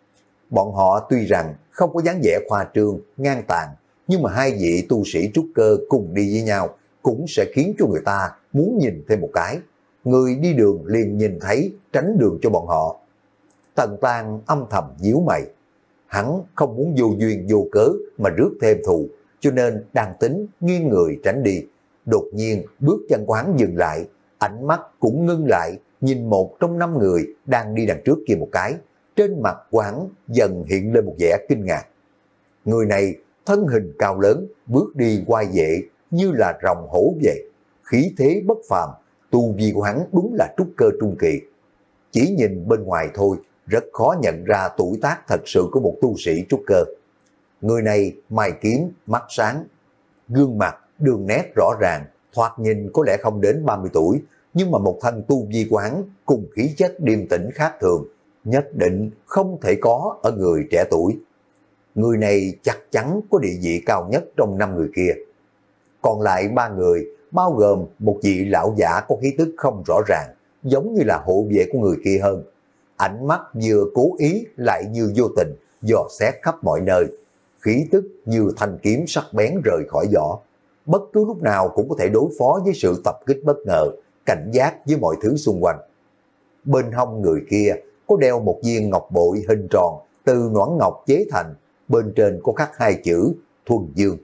[SPEAKER 1] Bọn họ tuy rằng không có dáng vẻ khoa trương, ngang tàn, nhưng mà hai vị tu sĩ trúc cơ cùng đi với nhau cũng sẽ khiến cho người ta muốn nhìn thêm một cái. Người đi đường liền nhìn thấy, tránh đường cho bọn họ. Tần Tang âm thầm nhíu mày. Hắn không muốn vô duyên vô cớ mà rước thêm thù, cho nên đang tính nghiêng người tránh đi. Đột nhiên bước chân của hắn dừng lại, ánh mắt cũng ngưng lại, nhìn một trong năm người đang đi đằng trước kia một cái. Trên mặt của hắn dần hiện lên một vẻ kinh ngạc. Người này thân hình cao lớn, bước đi quay vệ như là rồng hổ vậy, khí thế bất phàm, tu vi của hắn đúng là trúc cơ trung kỳ. Chỉ nhìn bên ngoài thôi, rất khó nhận ra tuổi tác thật sự của một tu sĩ trúc cơ. Người này mày kiếm, mắt sáng, gương mặt, đường nét rõ ràng, thoạt nhìn có lẽ không đến ba mươi tuổi, nhưng mà một thân tu vi của hắn cùng khí chất điềm tĩnh khác thường, nhất định không thể có ở người trẻ tuổi. Người này chắc chắn có địa vị cao nhất trong năm người kia. Còn lại ba người, bao gồm một vị lão giả có khí tức không rõ ràng, giống như là hộ vệ của người kia hơn. Ánh mắt vừa cố ý lại như vô tình, dò xét khắp mọi nơi. Khí tức như thanh kiếm sắc bén rời khỏi vỏ. Bất cứ lúc nào cũng có thể đối phó với sự tập kích bất ngờ, cảnh giác với mọi thứ xung quanh. Bên hông người kia có đeo một viên ngọc bội hình tròn từ nõn ngọc chế thành, bên trên có khắc hai chữ Thuần Dương.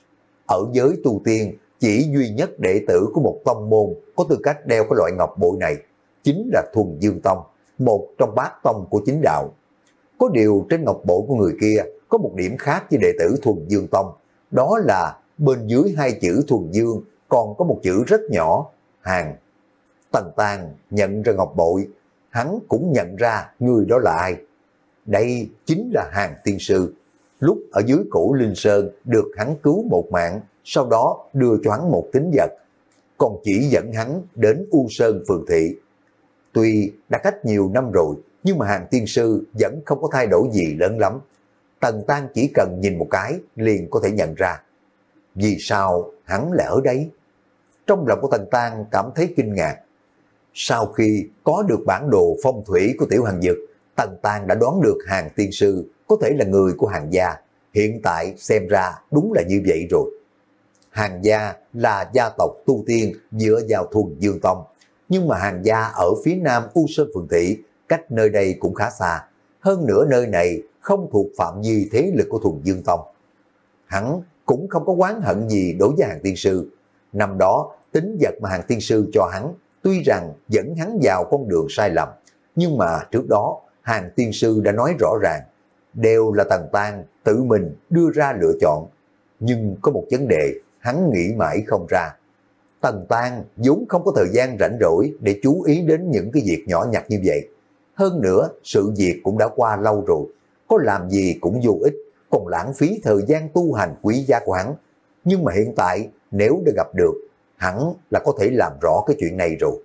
[SPEAKER 1] Ở giới tu tiên, chỉ duy nhất đệ tử của một tông môn có tư cách đeo cái loại ngọc bội này, chính là Thuần Dương Tông, một trong bát tông của chính đạo. Có điều trên ngọc bội của người kia có một điểm khác với đệ tử Thuần Dương Tông, đó là bên dưới hai chữ Thuần Dương còn có một chữ rất nhỏ, Hàng. Tần Tang nhận ra ngọc bội, hắn cũng nhận ra người đó là ai. Đây chính là Hàng tiên sư, lúc ở dưới cổ Linh Sơn được hắn cứu một mạng, sau đó đưa cho hắn một tín vật, còn chỉ dẫn hắn đến U Sơn phường thị. Tuy đã cách nhiều năm rồi, nhưng mà Hàng tiên sư vẫn không có thay đổi gì lớn lắm. Tần Tang chỉ cần nhìn một cái liền có thể nhận ra. Vì sao hắn lại ở đây? Trong lòng của Tần Tang cảm thấy kinh ngạc. Sau khi có được bản đồ phong thủy của Tiểu Hàng Dực, Tần Tang đã đoán được Hàng tiên sư có thể là người của Hàng gia. Hiện tại xem ra đúng là như vậy rồi. Hàng gia là gia tộc tu tiên dựa vào Thuần Dương Tông, nhưng mà hàng gia ở phía nam U Sơn Phường Thị, cách nơi đây cũng khá xa. Hơn nữa nơi này không thuộc phạm vi thế lực của Thuần Dương Tông. Hắn cũng không có oán hận gì đối với Hàng Tiên Sư. Năm đó, tính vật mà Hàng Tiên Sư cho hắn, tuy rằng dẫn hắn vào con đường sai lầm, nhưng mà trước đó, Hàng Tiên Sư đã nói rõ ràng, đều là Tần Tang tự mình đưa ra lựa chọn. Nhưng có một vấn đề, hắn nghĩ mãi không ra. Tần Tang vốn không có thời gian rảnh rỗi để chú ý đến những cái việc nhỏ nhặt như vậy. Hơn nữa, sự việc cũng đã qua lâu rồi, có làm gì cũng vô ích, còn lãng phí thời gian tu hành quý giá của hắn. Nhưng mà hiện tại, nếu đã gặp được, hẳn là có thể làm rõ cái chuyện này rồi.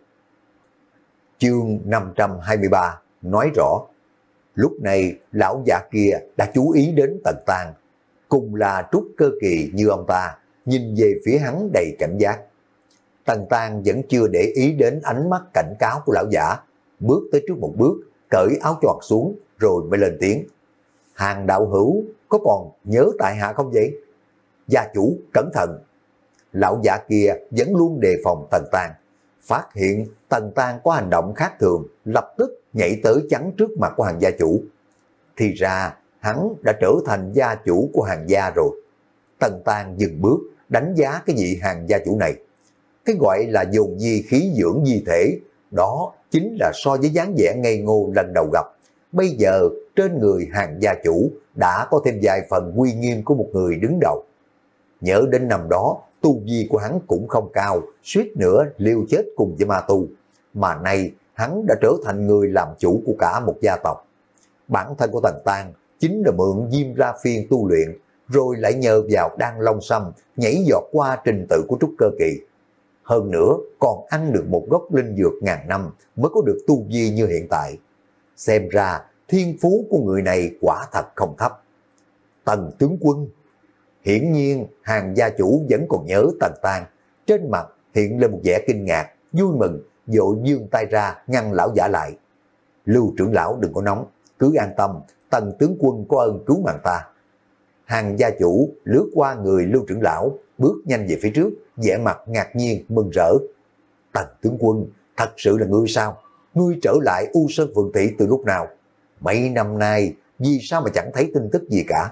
[SPEAKER 1] Chương năm trăm hai mươi ba nói rõ, lúc này lão già kia đã chú ý đến Tần Tang, cùng là trúc cơ kỳ như ông ta, nhìn về phía hắn đầy cảnh giác. Tần Tang vẫn chưa để ý đến ánh mắt cảnh cáo của lão giả, bước tới trước một bước, cởi áo choàng xuống rồi mới lên tiếng. Hàng đạo hữu có còn nhớ tại hạ không vậy? Gia chủ cẩn thận. Lão giả kia vẫn luôn đề phòng Tần Tang, phát hiện Tần Tang có hành động khác thường, lập tức nhảy tới chắn trước mặt của Hàng gia chủ. Thì ra hắn đã trở thành gia chủ của Hàng gia rồi. Tần Tang dừng bước đánh giá cái vị Hàng gia chủ này. Cái gọi là dồn di khí dưỡng di thể, đó chính là so với dáng vẻ ngây ngô lần đầu gặp. Bây giờ trên người Hàng gia chủ đã có thêm vài phần uy nghiêm của một người đứng đầu. Nhớ đến năm đó, tu vi của hắn cũng không cao, suýt nữa liều chết cùng với ma tu. Mà nay hắn đã trở thành người làm chủ của cả một gia tộc. Bản thân của Tần Tang chính là mượn Diêm La Phiên tu luyện, rồi lại nhờ vào Đan Long Sâm nhảy giọt qua trình tự của trúc cơ kỳ. Hơn nữa còn ăn được một gốc linh dược ngàn năm mới có được tu vi như hiện tại. Xem ra thiên phú của người này quả thật không thấp. Tần tướng quân. Hiển nhiên Hàng gia chủ vẫn còn nhớ Tần Tang, trên mặt hiện lên một vẻ kinh ngạc, vui mừng, vội vươn tay ra ngăn lão giả lại. Lưu trưởng lão đừng có nóng, cứ an tâm, Tần tướng quân có ơn cứu mạng ta. Hàng gia chủ lướt qua người Lưu trưởng lão, bước nhanh về phía trước, vẻ mặt ngạc nhiên mừng rỡ. Tần tướng quân, thật sự là ngươi sao? Ngươi trở lại U Sơn Phường Thị từ lúc nào? Mấy năm nay vì sao mà chẳng thấy tin tức gì cả?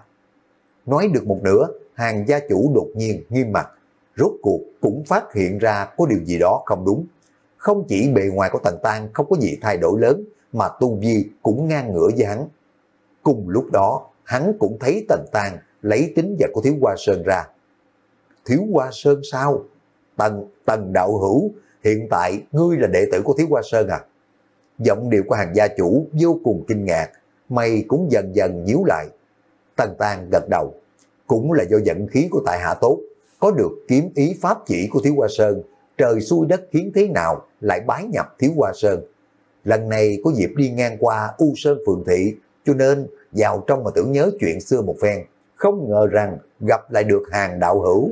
[SPEAKER 1] Nói được một nửa, Hàng gia chủ đột nhiên nghiêm mặt, rốt cuộc cũng phát hiện ra có điều gì đó không đúng. Không chỉ bề ngoài của Tần Tang không có gì thay đổi lớn, mà tu vi cũng ngang ngửa với hắn. Cùng lúc đó, hắn cũng thấy Tần Tang lấy tính vật của Thiếu Hoa Sơn ra. Thiếu Hoa Sơn sao? Tần, Tần đạo hữu, hiện tại ngươi là đệ tử của Thiếu Hoa Sơn à? Giọng điệu của Hàng gia chủ vô cùng kinh ngạc, mày cũng dần dần nhíu lại. Tần Tang gật đầu, cũng là do vận khí của tại hạ tốt, có được kiếm ý pháp chỉ của Thiếu Hoa Sơn, trời xui đất khiến thế nào lại bái nhập Thiếu Hoa Sơn. Lần này có dịp đi ngang qua U Sơn Phường Thị, cho nên vào trong mà tưởng nhớ chuyện xưa một phen, không ngờ rằng gặp lại được Hàng đạo hữu.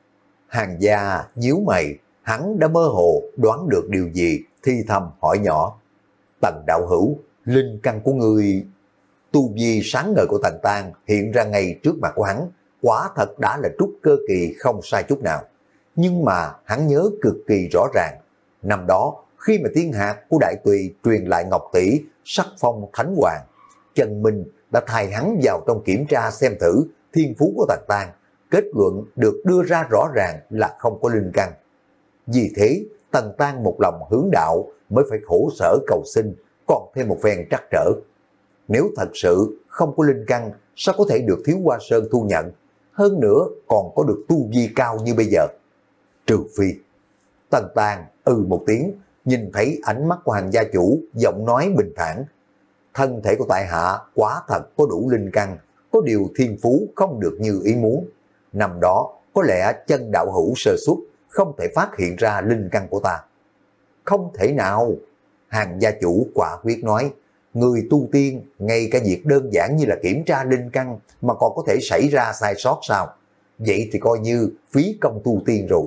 [SPEAKER 1] Hàng gia nhíu mày, hắn đã mơ hồ đoán được điều gì, thi thầm hỏi nhỏ. Tần đạo hữu, linh căn của người... Tu vi sáng ngời của Tần Tang hiện ra ngay trước mặt của hắn, quả thật đã là trúc cơ kỳ không sai chút nào. Nhưng mà hắn nhớ cực kỳ rõ ràng, năm đó khi mà thiên hạt của Đại Tùy truyền lại Ngọc Tỷ sắc phong Thánh Hoàng, Trần Minh đã thay hắn vào trong kiểm tra xem thử thiên phú của Tần Tang, kết luận được đưa ra rõ ràng là không có linh căn. Vì thế Tần Tang một lòng hướng đạo mới phải khổ sở cầu xin, còn thêm một phen trắc trở. Nếu thật sự không có linh căn, sao có thể được Thiếu Hoa Sơn thu nhận, hơn nữa còn có được tu vi cao như bây giờ? Trừ phi. Tần Tang ừ một tiếng, nhìn thấy ánh mắt của Hàng gia chủ, giọng nói bình thản. Thân thể của tại hạ quả thật có đủ linh căn, có điều thiên phú không được như ý muốn. Năm đó có lẽ chân đạo hữu sơ suất, không thể phát hiện ra linh căn của ta. Không thể nào. Hàng gia chủ quả quyết nói, người tu tiên ngay cả việc đơn giản như là kiểm tra linh căn mà còn có thể xảy ra sai sót sao? Vậy thì coi như phí công tu tiên rồi.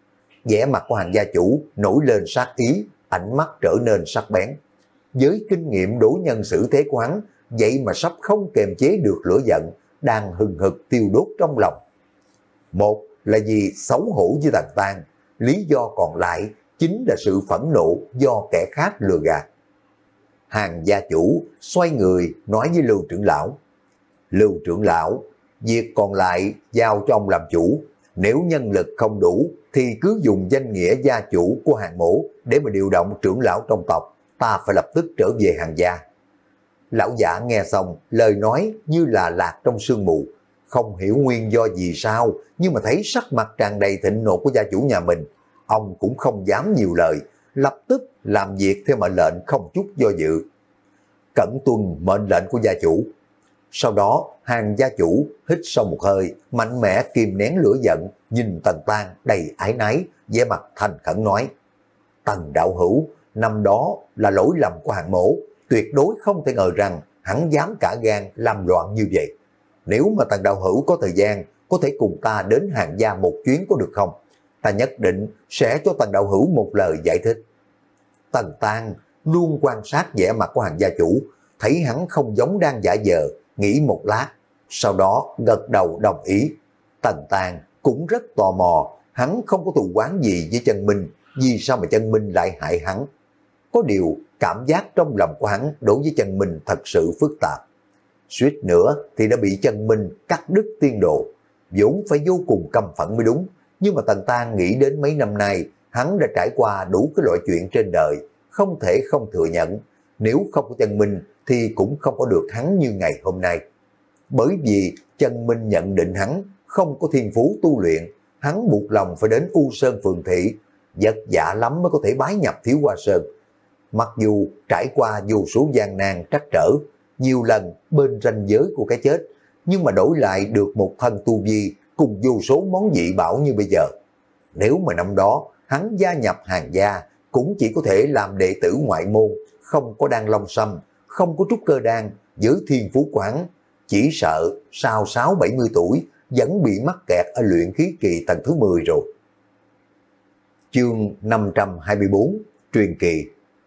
[SPEAKER 1] Vẻ mặt của Hàng gia chủ nổi lên sát ý, ánh mắt trở nên sắc bén. Với kinh nghiệm đối nhân xử thế của hắn, vậy mà sắp không kềm chế được lửa giận đang hừng hực tiêu đốt trong lòng. Một là vì xấu hổ với Tần Tang, lý do còn lại chính là sự phẫn nộ do kẻ khác lừa gạt. Hàng gia chủ xoay người nói với Lưu trưởng lão, Lưu trưởng lão, việc còn lại giao cho ông làm chủ, nếu nhân lực không đủ thì cứ dùng danh nghĩa gia chủ của Hàng mỗ để mà điều động trưởng lão trong tộc, ta phải lập tức trở về Hàng gia. Lão giả nghe xong, lời nói như là lạc trong sương mù, không hiểu nguyên do gì sao, nhưng mà thấy sắc mặt tràn đầy thịnh nộ của gia chủ nhà mình, ông cũng không dám nhiều lời, lập tức làm việc theo mệnh lệnh không chút do dự. Cẩn tuân mệnh lệnh của gia chủ. Sau đó, Hàng gia chủ hít sâu một hơi, mạnh mẽ kìm nén lửa giận, nhìn Tần Tang đầy ái náy, vẻ mặt thành khẩn nói: Tần đạo hữu, năm đó là lỗi lầm của Hàng mỗ, tuyệt đối không thể ngờ rằng hắn dám cả gan làm loạn như vậy. Nếu mà Tần đạo hữu có thời gian, có thể cùng ta đến Hàng gia một chuyến có được không? Ta nhất định sẽ cho Tần đạo hữu một lời giải thích. Tần Tang luôn quan sát vẻ mặt của Hàng gia chủ, thấy hắn không giống đang giả vờ, nghĩ một lát, sau đó gật đầu đồng ý. Tần Tang cũng rất tò mò, hắn không có thù oán gì với Chân Minh, vì sao mà Chân Minh lại hại hắn? Có điều cảm giác trong lòng của hắn đối với Chân Minh thật sự phức tạp. Suýt nữa thì đã bị Chân Minh cắt đứt tiên độ, vốn phải vô cùng căm phẫn mới đúng. Nhưng mà Tần Tang nghĩ đến mấy năm nay hắn đã trải qua đủ cái loại chuyện trên đời, không thể không thừa nhận, nếu không có Chân Minh thì cũng không có được hắn như ngày hôm nay. Bởi vì Chân Minh nhận định hắn không có thiên phú tu luyện, hắn buộc lòng phải đến U Sơn Phường Thị, vất vả lắm mới có thể bái nhập Thiếu Hoa Sơn. Mặc dù trải qua vô số gian nan trắc trở, nhiều lần bên ranh giới của cái chết, nhưng mà đổi lại được một thân tu vi cùng vô số món dị bảo như bây giờ. Nếu mà năm đó hắn gia nhập Hàng gia, cũng chỉ có thể làm đệ tử ngoại môn, không có đan long sâm, không có trúc cơ đan, với thiên phú của hắn, chỉ sợ sau sáu bảy mươi tuổi vẫn bị mắc kẹt ở luyện khí kỳ tầng thứ mười rồi. Chương năm trăm hai mươi tư, truyền kỳ.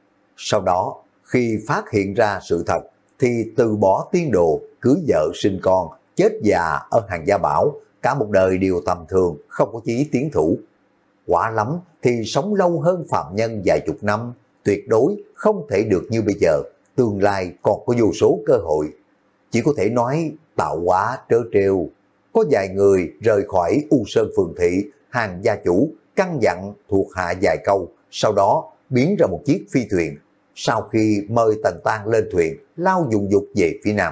[SPEAKER 1] Sau đó, khi phát hiện ra sự thật, thì từ bỏ tiên đồ, cưới vợ sinh con, chết già ở Hàng gia bảo, cả một đời đều tầm thường, không có chí tiến thủ. Quả lắm thì sống lâu hơn phàm nhân vài chục năm, tuyệt đối không thể được như bây giờ, tương lai còn có vô số cơ hội. Chỉ có thể nói tạo hóa trớ trêu. Có vài người rời khỏi U Sơn Phường Thị, Hàng gia chủ căn dặn thuộc hạ vài câu, sau đó biến ra một chiếc phi thuyền. Sau khi mời Tần Tang lên thuyền, lao dùng dục về phía nam.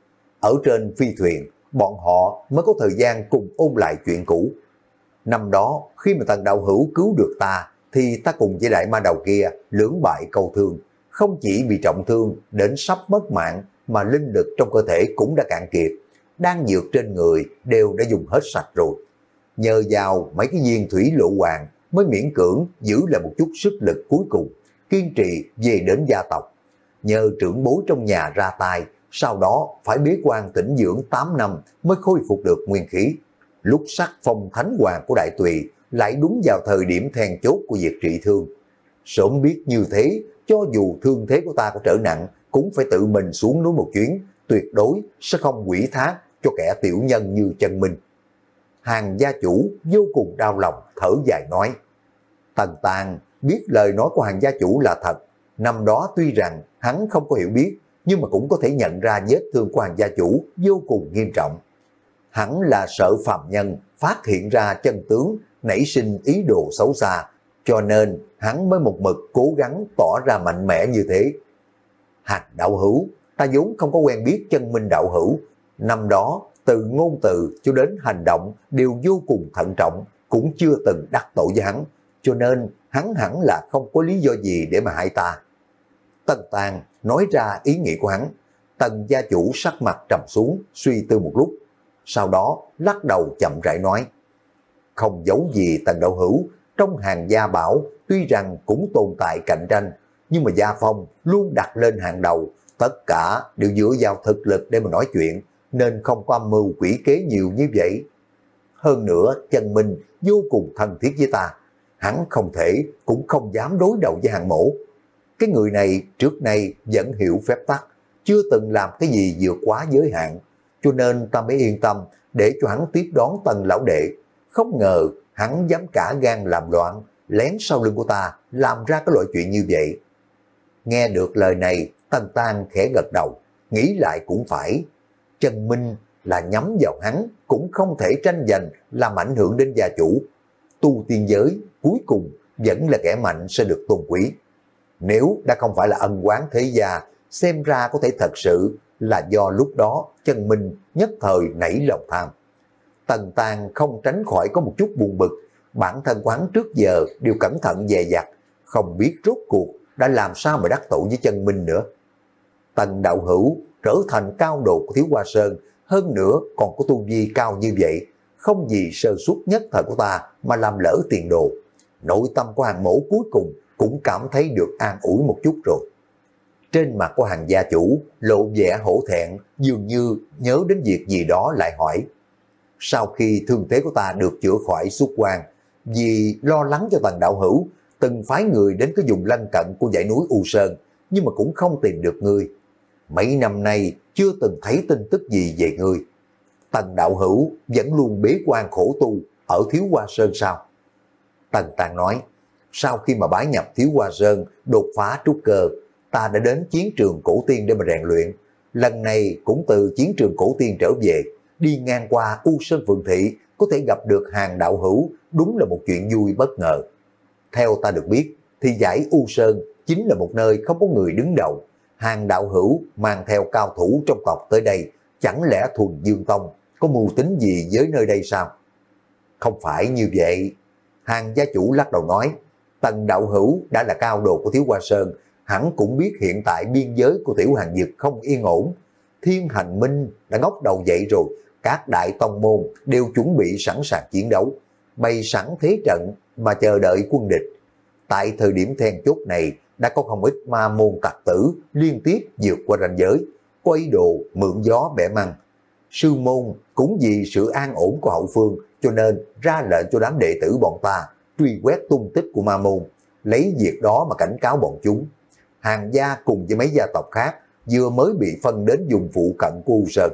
[SPEAKER 1] Ở trên phi thuyền, bọn họ mới có thời gian cùng ôn lại chuyện cũ. Năm đó, khi mà Tần đạo hữu cứu được ta, thì ta cùng với đại ma đầu kia lưỡng bại câu thương, không chỉ bị trọng thương đến sắp mất mạng, mà linh lực trong cơ thể cũng đã cạn kiệt, đan dược trên người đều đã dùng hết sạch rồi. Nhờ vào mấy cái viên thủy lộ hoàng mới miễn cưỡng giữ lại một chút sức lực cuối cùng, kiên trì về đến gia tộc. Nhờ trưởng bối trong nhà ra tay, sau đó phải bế quan tĩnh dưỡng tám năm mới khôi phục được nguyên khí. Lúc sắc phong thánh hoàng của Đại Tùy lại đúng vào thời điểm then chốt của việc trị thương. Sớm biết như thế, cho dù thương thế của ta có trở nặng, cũng phải tự mình xuống núi một chuyến, tuyệt đối sẽ không quỷ thác cho kẻ tiểu nhân như Chân Minh. Hàng gia chủ vô cùng đau lòng, thở dài nói: Tần Tang biết lời nói của Hàng gia chủ là thật. Năm đó tuy rằng hắn không có hiểu biết, nhưng mà cũng có thể nhận ra vết thương của Hàng gia chủ vô cùng nghiêm trọng. Hắn là sợ phàm nhân phát hiện ra chân tướng, nảy sinh ý đồ xấu xa, cho nên hắn mới một mực cố gắng tỏ ra mạnh mẽ như thế. Hàng đạo hữu, ta vốn không có quen biết Chân Minh đạo hữu. Năm đó, từ ngôn từ cho đến hành động đều vô cùng thận trọng, cũng chưa từng đắc tội với hắn, cho nên hắn hẳn là không có lý do gì để mà hại ta. Tần Tang nói ra ý nghĩ của hắn. Tần gia chủ sắc mặt trầm xuống, suy tư một lúc, sau đó lắc đầu chậm rãi nói: Không giấu gì Tần đạo hữu, trong Hàng gia bảo tuy rằng cũng tồn tại cạnh tranh, nhưng mà gia phong luôn đặt lên hàng đầu, tất cả đều dựa vào thực lực để mà nói chuyện, nên không có âm mưu quỷ kế nhiều như vậy. Hơn nữa, Chân Minh vô cùng thân thiết với ta, hắn không thể cũng không dám đối đầu với Hàng mỗ. Cái người này trước nay vẫn hiểu phép tắc, chưa từng làm cái gì vượt quá giới hạn, cho nên ta mới yên tâm để cho hắn tiếp đón Tần lão đệ. Không ngờ hắn dám cả gan làm loạn, lén sau lưng của ta làm ra cái loại chuyện như vậy. Nghe được lời này, Tần Tang khẽ gật đầu, nghĩ lại cũng phải. Trần Minh là nhắm vào hắn, cũng không thể tranh giành làm ảnh hưởng đến gia chủ. Tu tiên giới cuối cùng vẫn là kẻ mạnh sẽ được tôn quý. Nếu đã không phải là ân oán thế gia, xem ra có thể thật sự là do lúc đó Trần Minh nhất thời nảy lòng tham. Tần Tang không tránh khỏi có một chút buồn bực, bản thân quán trước giờ đều cẩn thận dè dặt, không biết rốt cuộc đã làm sao mà đắc tội với Trần Minh nữa. Tần đạo hữu trở thành cao độ của Thiếu Hoa Sơn, hơn nữa còn có tu vi cao như vậy, không gì sơ suất nhất thời của ta mà làm lỡ tiền đồ. Nội tâm của Hàng Mỗ cuối cùng cũng cảm thấy được an ủi một chút rồi. Trên mặt của Hàng gia chủ lộ vẻ hổ thẹn, dường như nhớ đến việc gì đó lại hỏi. Sau khi thương thế của ta được chữa khỏi xuất quan, vì lo lắng cho Tần đạo hữu, từng phái người đến cái vùng lân cận của dãy núi U Sơn, nhưng mà cũng không tìm được ngươi. Mấy năm nay chưa từng thấy tin tức gì về ngươi. Tần đạo hữu vẫn luôn bế quan khổ tu ở Thiếu Hoa Sơn sao? Tần Tang nói, sau khi mà bái nhập Thiếu Hoa Sơn, đột phá trúc cơ, ta đã đến chiến trường cổ tiên để mà rèn luyện. Lần này cũng từ chiến trường cổ tiên trở về, đi ngang qua U Sơn Phường Thị, có thể gặp được Hàng đạo hữu, đúng là một chuyện vui bất ngờ. Theo ta được biết, thì dãy U Sơn chính là một nơi không có người đứng đầu. Hàng đạo hữu mang theo cao thủ trong tộc tới đây, chẳng lẽ thuần Dương Tông có mưu tính gì với nơi đây sao? Không phải như vậy. Hàng gia chủ lắc đầu nói, Tần đạo hữu đã là cao độ của Thiếu Hoa Sơn, hẳn cũng biết hiện tại biên giới của Tiểu Hàng Dực không yên ổn. Thiên Hành Minh đã ngóc đầu dậy rồi, các đại tông môn đều chuẩn bị sẵn sàng chiến đấu, bày sẵn thế trận mà chờ đợi quân địch. Tại thời điểm then chốt này, đã có không ít ma môn tặc tử liên tiếp vượt qua ranh giới, có ý đồ mượn gió bẻ măng. Sư môn cũng vì sự an ổn của hậu phương, cho nên ra lệnh cho đám đệ tử bọn ta truy quét tung tích của ma môn, lấy việc đó mà cảnh cáo bọn chúng. Hàng gia cùng với mấy gia tộc khác vừa mới bị phân đến vùng phụ cận của U Sơn.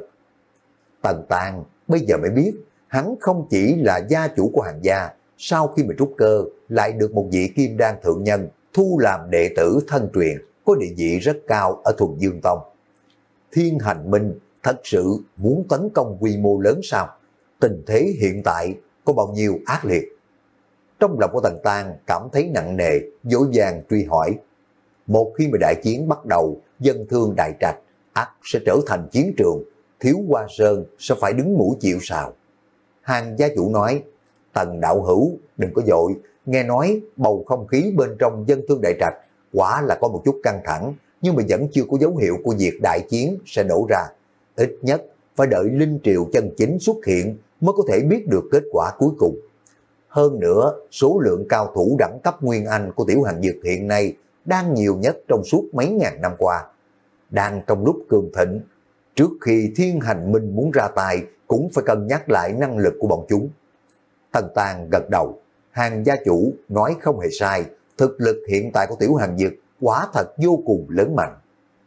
[SPEAKER 1] Tần Tang bây giờ mới biết, hắn không chỉ là gia chủ của Hàng gia, sau khi mà trúc cơ lại được một vị kim đan thượng nhân thu làm đệ tử thân truyền, có địa vị rất cao ở Thuần Dương Tông. Thiên Hành Minh thật sự muốn tấn công quy mô lớn sao? Tình thế hiện tại có bao nhiêu ác liệt? Trong lòng của Tần Tang cảm thấy nặng nề, vội vàng truy hỏi. Một khi mà đại chiến bắt đầu, dân thương đại trạch, ắt sẽ trở thành chiến trường, Thiếu Hoa Sơn sẽ phải đứng mũi chịu sào. Hàng gia chủ nói, Tần đạo hữu đừng có vội, nghe nói bầu không khí bên trong dân thương đại trạch quả là có một chút căng thẳng, nhưng mà vẫn chưa có dấu hiệu của việc đại chiến sẽ nổ ra. Ít nhất phải đợi linh triều chân chính xuất hiện mới có thể biết được kết quả cuối cùng. Hơn nữa, số lượng cao thủ đẳng cấp Nguyên Anh của Tiểu Hàng Dực hiện nay đang nhiều nhất trong suốt mấy ngàn năm qua. Đang trong lúc cường thịnh, trước khi Thiên Hành Minh muốn ra tay cũng phải cân nhắc lại năng lực của bọn chúng. Tần Tang gật đầu, Hàng gia chủ nói không hề sai, thực lực hiện tại của Tiểu Hàng Dực quả thật vô cùng lớn mạnh.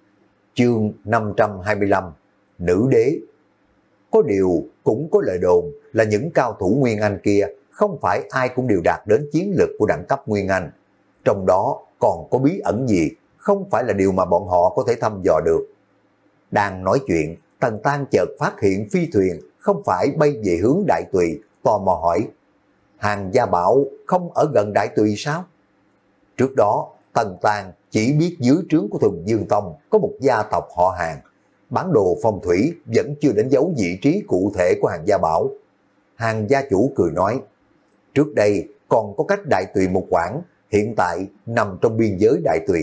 [SPEAKER 1] Chương năm trăm hai mươi lăm, Nữ đế. Có điều cũng có lời đồn là những cao thủ Nguyên Anh kia không phải ai cũng đều đạt đến chiến lực của đẳng cấp Nguyên Anh. Trong đó còn có bí ẩn gì, không phải là điều mà bọn họ có thể thăm dò được. Đang nói chuyện, Tần Tang chợt phát hiện phi thuyền không phải bay về hướng Đại Tùy, tò mò hỏi, Hàng gia bảo không ở gần Đại Tùy sao? Trước đó, Tần Tang chỉ biết dưới trướng của Thuần Dương Tông có một gia tộc họ Hàng. Bản đồ phong thủy vẫn chưa đánh dấu vị trí cụ thể của Hàng gia bảo. Hàng gia chủ cười nói, trước đây còn có cách Đại Tùy một quãng, hiện tại nằm trong biên giới Đại Tùy.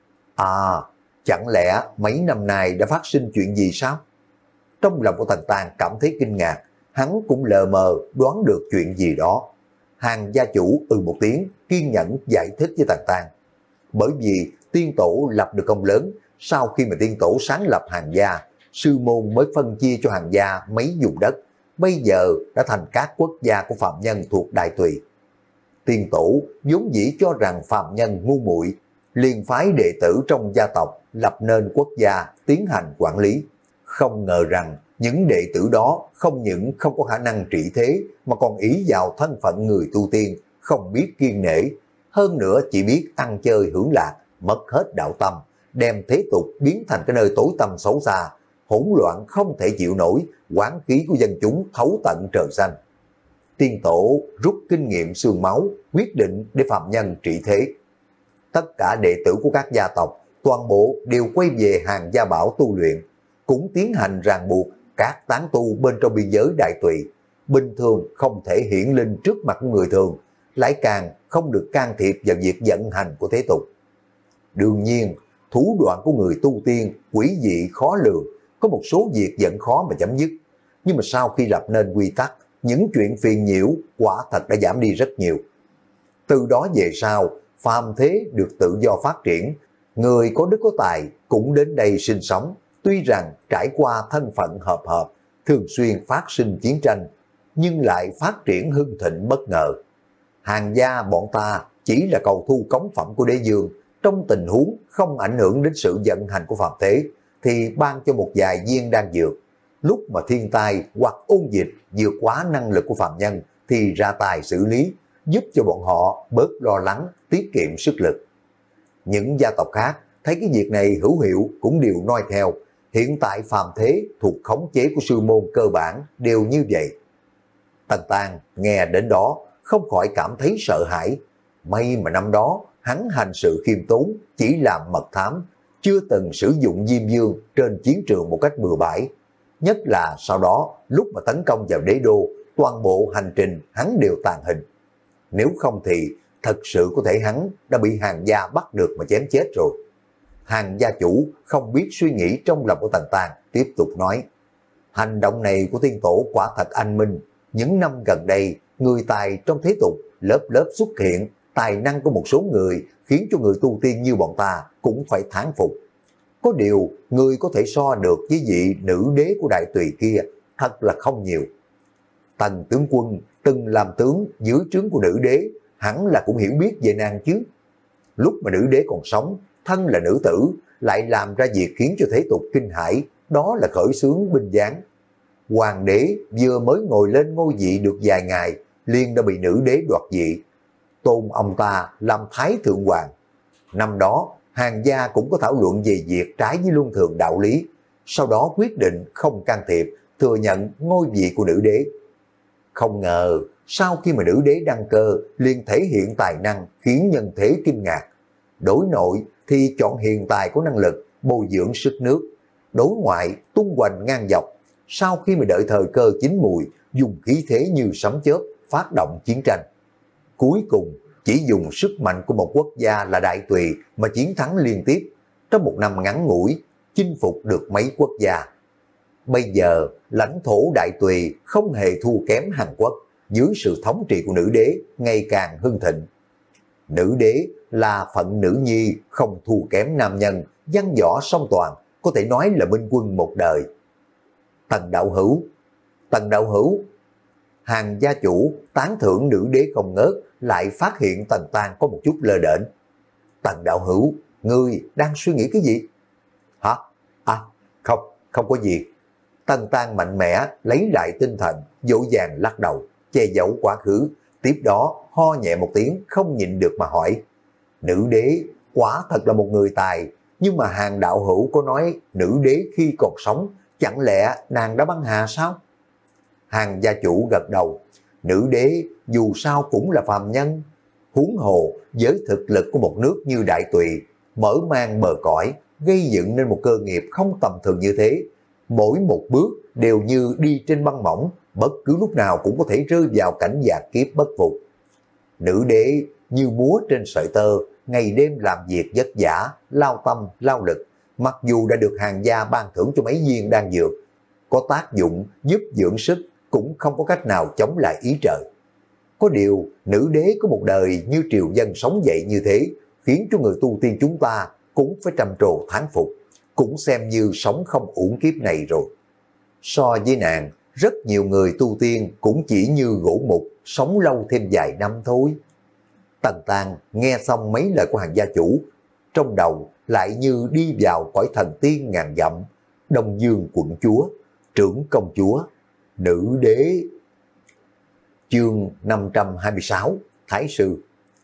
[SPEAKER 1] À, chẳng lẽ mấy năm nay đã phát sinh chuyện gì sao? Trong lòng của Tần Tang cảm thấy kinh ngạc, hắn cũng lờ mờ đoán được chuyện gì đó. Hàng gia chủ ừ một tiếng, kiên nhẫn giải thích với Tần Tang. Bởi vì tiên tổ lập được công lớn, sau khi mà tiên tổ sáng lập Hàng gia, sư môn mới phân chia cho Hàng gia mấy vùng đất, bây giờ đã thành các quốc gia của phạm nhân thuộc Đại Tùy. Tiên tổ vốn dĩ cho rằng phạm nhân ngu muội, liền phái đệ tử trong gia tộc lập nên quốc gia tiến hành quản lý. Không ngờ rằng những đệ tử đó không những không có khả năng trị thế mà còn ý vào thân phận người tu tiên, không biết kiêng nể, hơn nữa chỉ biết ăn chơi hưởng lạc, mất hết đạo tâm, đem thế tục biến thành cái nơi tối tăm xấu xa, hỗn loạn không thể chịu nổi, oán khí của dân chúng thấu tận trời xanh. Tiên tổ rút kinh nghiệm xương máu, quyết định để phạm nhân trị thế. Tất cả đệ tử của các gia tộc, toàn bộ đều quay về Hàng Gia Bảo tu luyện, cũng tiến hành ràng buộc các tán tu bên trong biên giới Đại Tùy. Bình thường không thể hiển linh trước mặt của người thường, lại càng không được can thiệp vào việc vận hành của thế tục. Đương nhiên, thủ đoạn của người tu tiên quỷ dị khó lường, có một số việc vẫn khó mà chấm dứt. Nhưng mà sau khi lập nên quy tắc, những chuyện phiền nhiễu quả thật đã giảm đi rất nhiều. Từ đó về sau, phàm thế được tự do phát triển, người có đức có tài cũng đến đây sinh sống. Tuy rằng trải qua thân phận hợp hợp, thường xuyên phát sinh chiến tranh, nhưng lại phát triển hưng thịnh bất ngờ. Hàng gia bọn ta chỉ là cầu thu cống phẩm của đế dương, trong tình huống không ảnh hưởng đến sự vận hành của phàm thế, thì ban cho một vài viên đan dược. Lúc mà thiên tai hoặc ôn dịch vượt quá năng lực của phàm nhân thì ra tài xử lý, giúp cho bọn họ bớt lo lắng, tiết kiệm sức lực. Những gia tộc khác thấy cái việc này hữu hiệu cũng đều noi theo. Hiện tại phàm thế thuộc khống chế của sư môn cơ bản đều như vậy. Tần Tang nghe đến đó không khỏi cảm thấy sợ hãi. May mà năm đó hắn hành sự khiêm tốn, chỉ làm mật thám, chưa từng sử dụng diêm dương trên chiến trường một cách bừa bãi. Nhất là sau đó lúc mà tấn công vào đế đô, toàn bộ hành trình hắn đều tàn hình. Nếu không thì thật sự có thể hắn đã bị Hàng gia bắt được mà chém chết rồi. Hàng gia chủ không biết suy nghĩ trong lòng của Tần Tang, tiếp tục nói: hành động này của tiên tổ quả thật anh minh. Những năm gần đây, người tài trong thế tục lớp lớp xuất hiện, tài năng của một số người khiến cho người tu tiên như bọn ta cũng phải thán phục. Có điều, người có thể so được với vị nữ đế của Đại Tùy kia thật là không nhiều. Tần tướng quân từng làm tướng dưới trướng của nữ đế, hẳn là cũng hiểu biết về nàng chứ. Lúc mà nữ đế còn sống, thân là nữ tử, lại làm ra việc khiến cho thế tục kinh hãi, đó là khởi xướng binh giáng. Hoàng đế vừa mới ngồi lên ngôi vị được vài ngày, liền đã bị nữ đế đoạt vị, tôn ông ta làm thái thượng hoàng. Năm đó, Hàng gia cũng có thảo luận về việc trái với luân thường đạo lý, sau đó quyết định không can thiệp, thừa nhận ngôi vị của nữ đế. Không ngờ, sau khi mà nữ đế đăng cơ, liền thể hiện tài năng khiến nhân thế kinh ngạc. Đối nội thì chọn hiền tài có năng lực, bồi dưỡng sức nước. Đối ngoại tung hoành ngang dọc. Sau khi mà đợi thời cơ chín mùi, dùng khí thế như sấm chớp, phát động chiến tranh. Cuối cùng, chỉ dùng sức mạnh của một quốc gia là Đại Tùy mà chiến thắng liên tiếp. Trong một năm ngắn ngủi, chinh phục được mấy quốc gia. Bây giờ, lãnh thổ Đại Tùy không hề thua kém Hàn Quốc, dưới sự thống trị của nữ đế ngày càng hưng thịnh. Nữ đế là phận nữ nhi, không thua kém nam nhân, văn võ song toàn, có thể nói là minh quân một đời. Tần đạo hữu, Tần đạo hữu, Hàng gia chủ tán thưởng nữ đế không ngớt, lại phát hiện Tần Tang có một chút lơ đễnh. Tần đạo hữu, ngươi đang suy nghĩ cái gì? Hả? À, không, không có gì. Tần Tang mạnh mẽ lấy lại tinh thần, dỗ dàng lắc đầu, che giấu quá khứ. Tiếp đó ho nhẹ một tiếng, không nhịn được mà hỏi: nữ đế quả thật là một người tài, nhưng mà Hàng đạo hữu có nói nữ đế khi còn sống, chẳng lẽ nàng đã băng hà sao? Hàng gia chủ gật đầu: nữ đế dù sao cũng là phàm nhân, huống hồ với thực lực của một nước như Đại Tùy, mở mang bờ cõi, gây dựng nên một cơ nghiệp không tầm thường như thế. Mỗi một bước đều như đi trên băng mỏng, bất cứ lúc nào cũng có thể rơi vào cảnh giặc kiếp bất phục. Nữ đế như múa trên sợi tơ, ngày đêm làm việc vất vả, lao tâm, lao lực, mặc dù đã được Hàng gia ban thưởng cho mấy viên đan dược, có tác dụng giúp dưỡng sức, cũng không có cách nào chống lại ý trời. Có điều, nữ đế có một đời như triều dân sống dậy như thế, khiến cho người tu tiên chúng ta cũng phải trầm trồ thán phục, cũng xem như sống không uổng kiếp này rồi. So với nàng, rất nhiều người tu tiên cũng chỉ như gỗ mục, sống lâu thêm vài năm thôi. Tần Tang nghe xong mấy lời của Hàng gia chủ, trong đầu lại như đi vào cõi thần tiên ngàn dặm, Đông Dương quận chúa, trưởng công chúa, nữ đế. Chương năm trăm hai mươi sáu, Thái sư.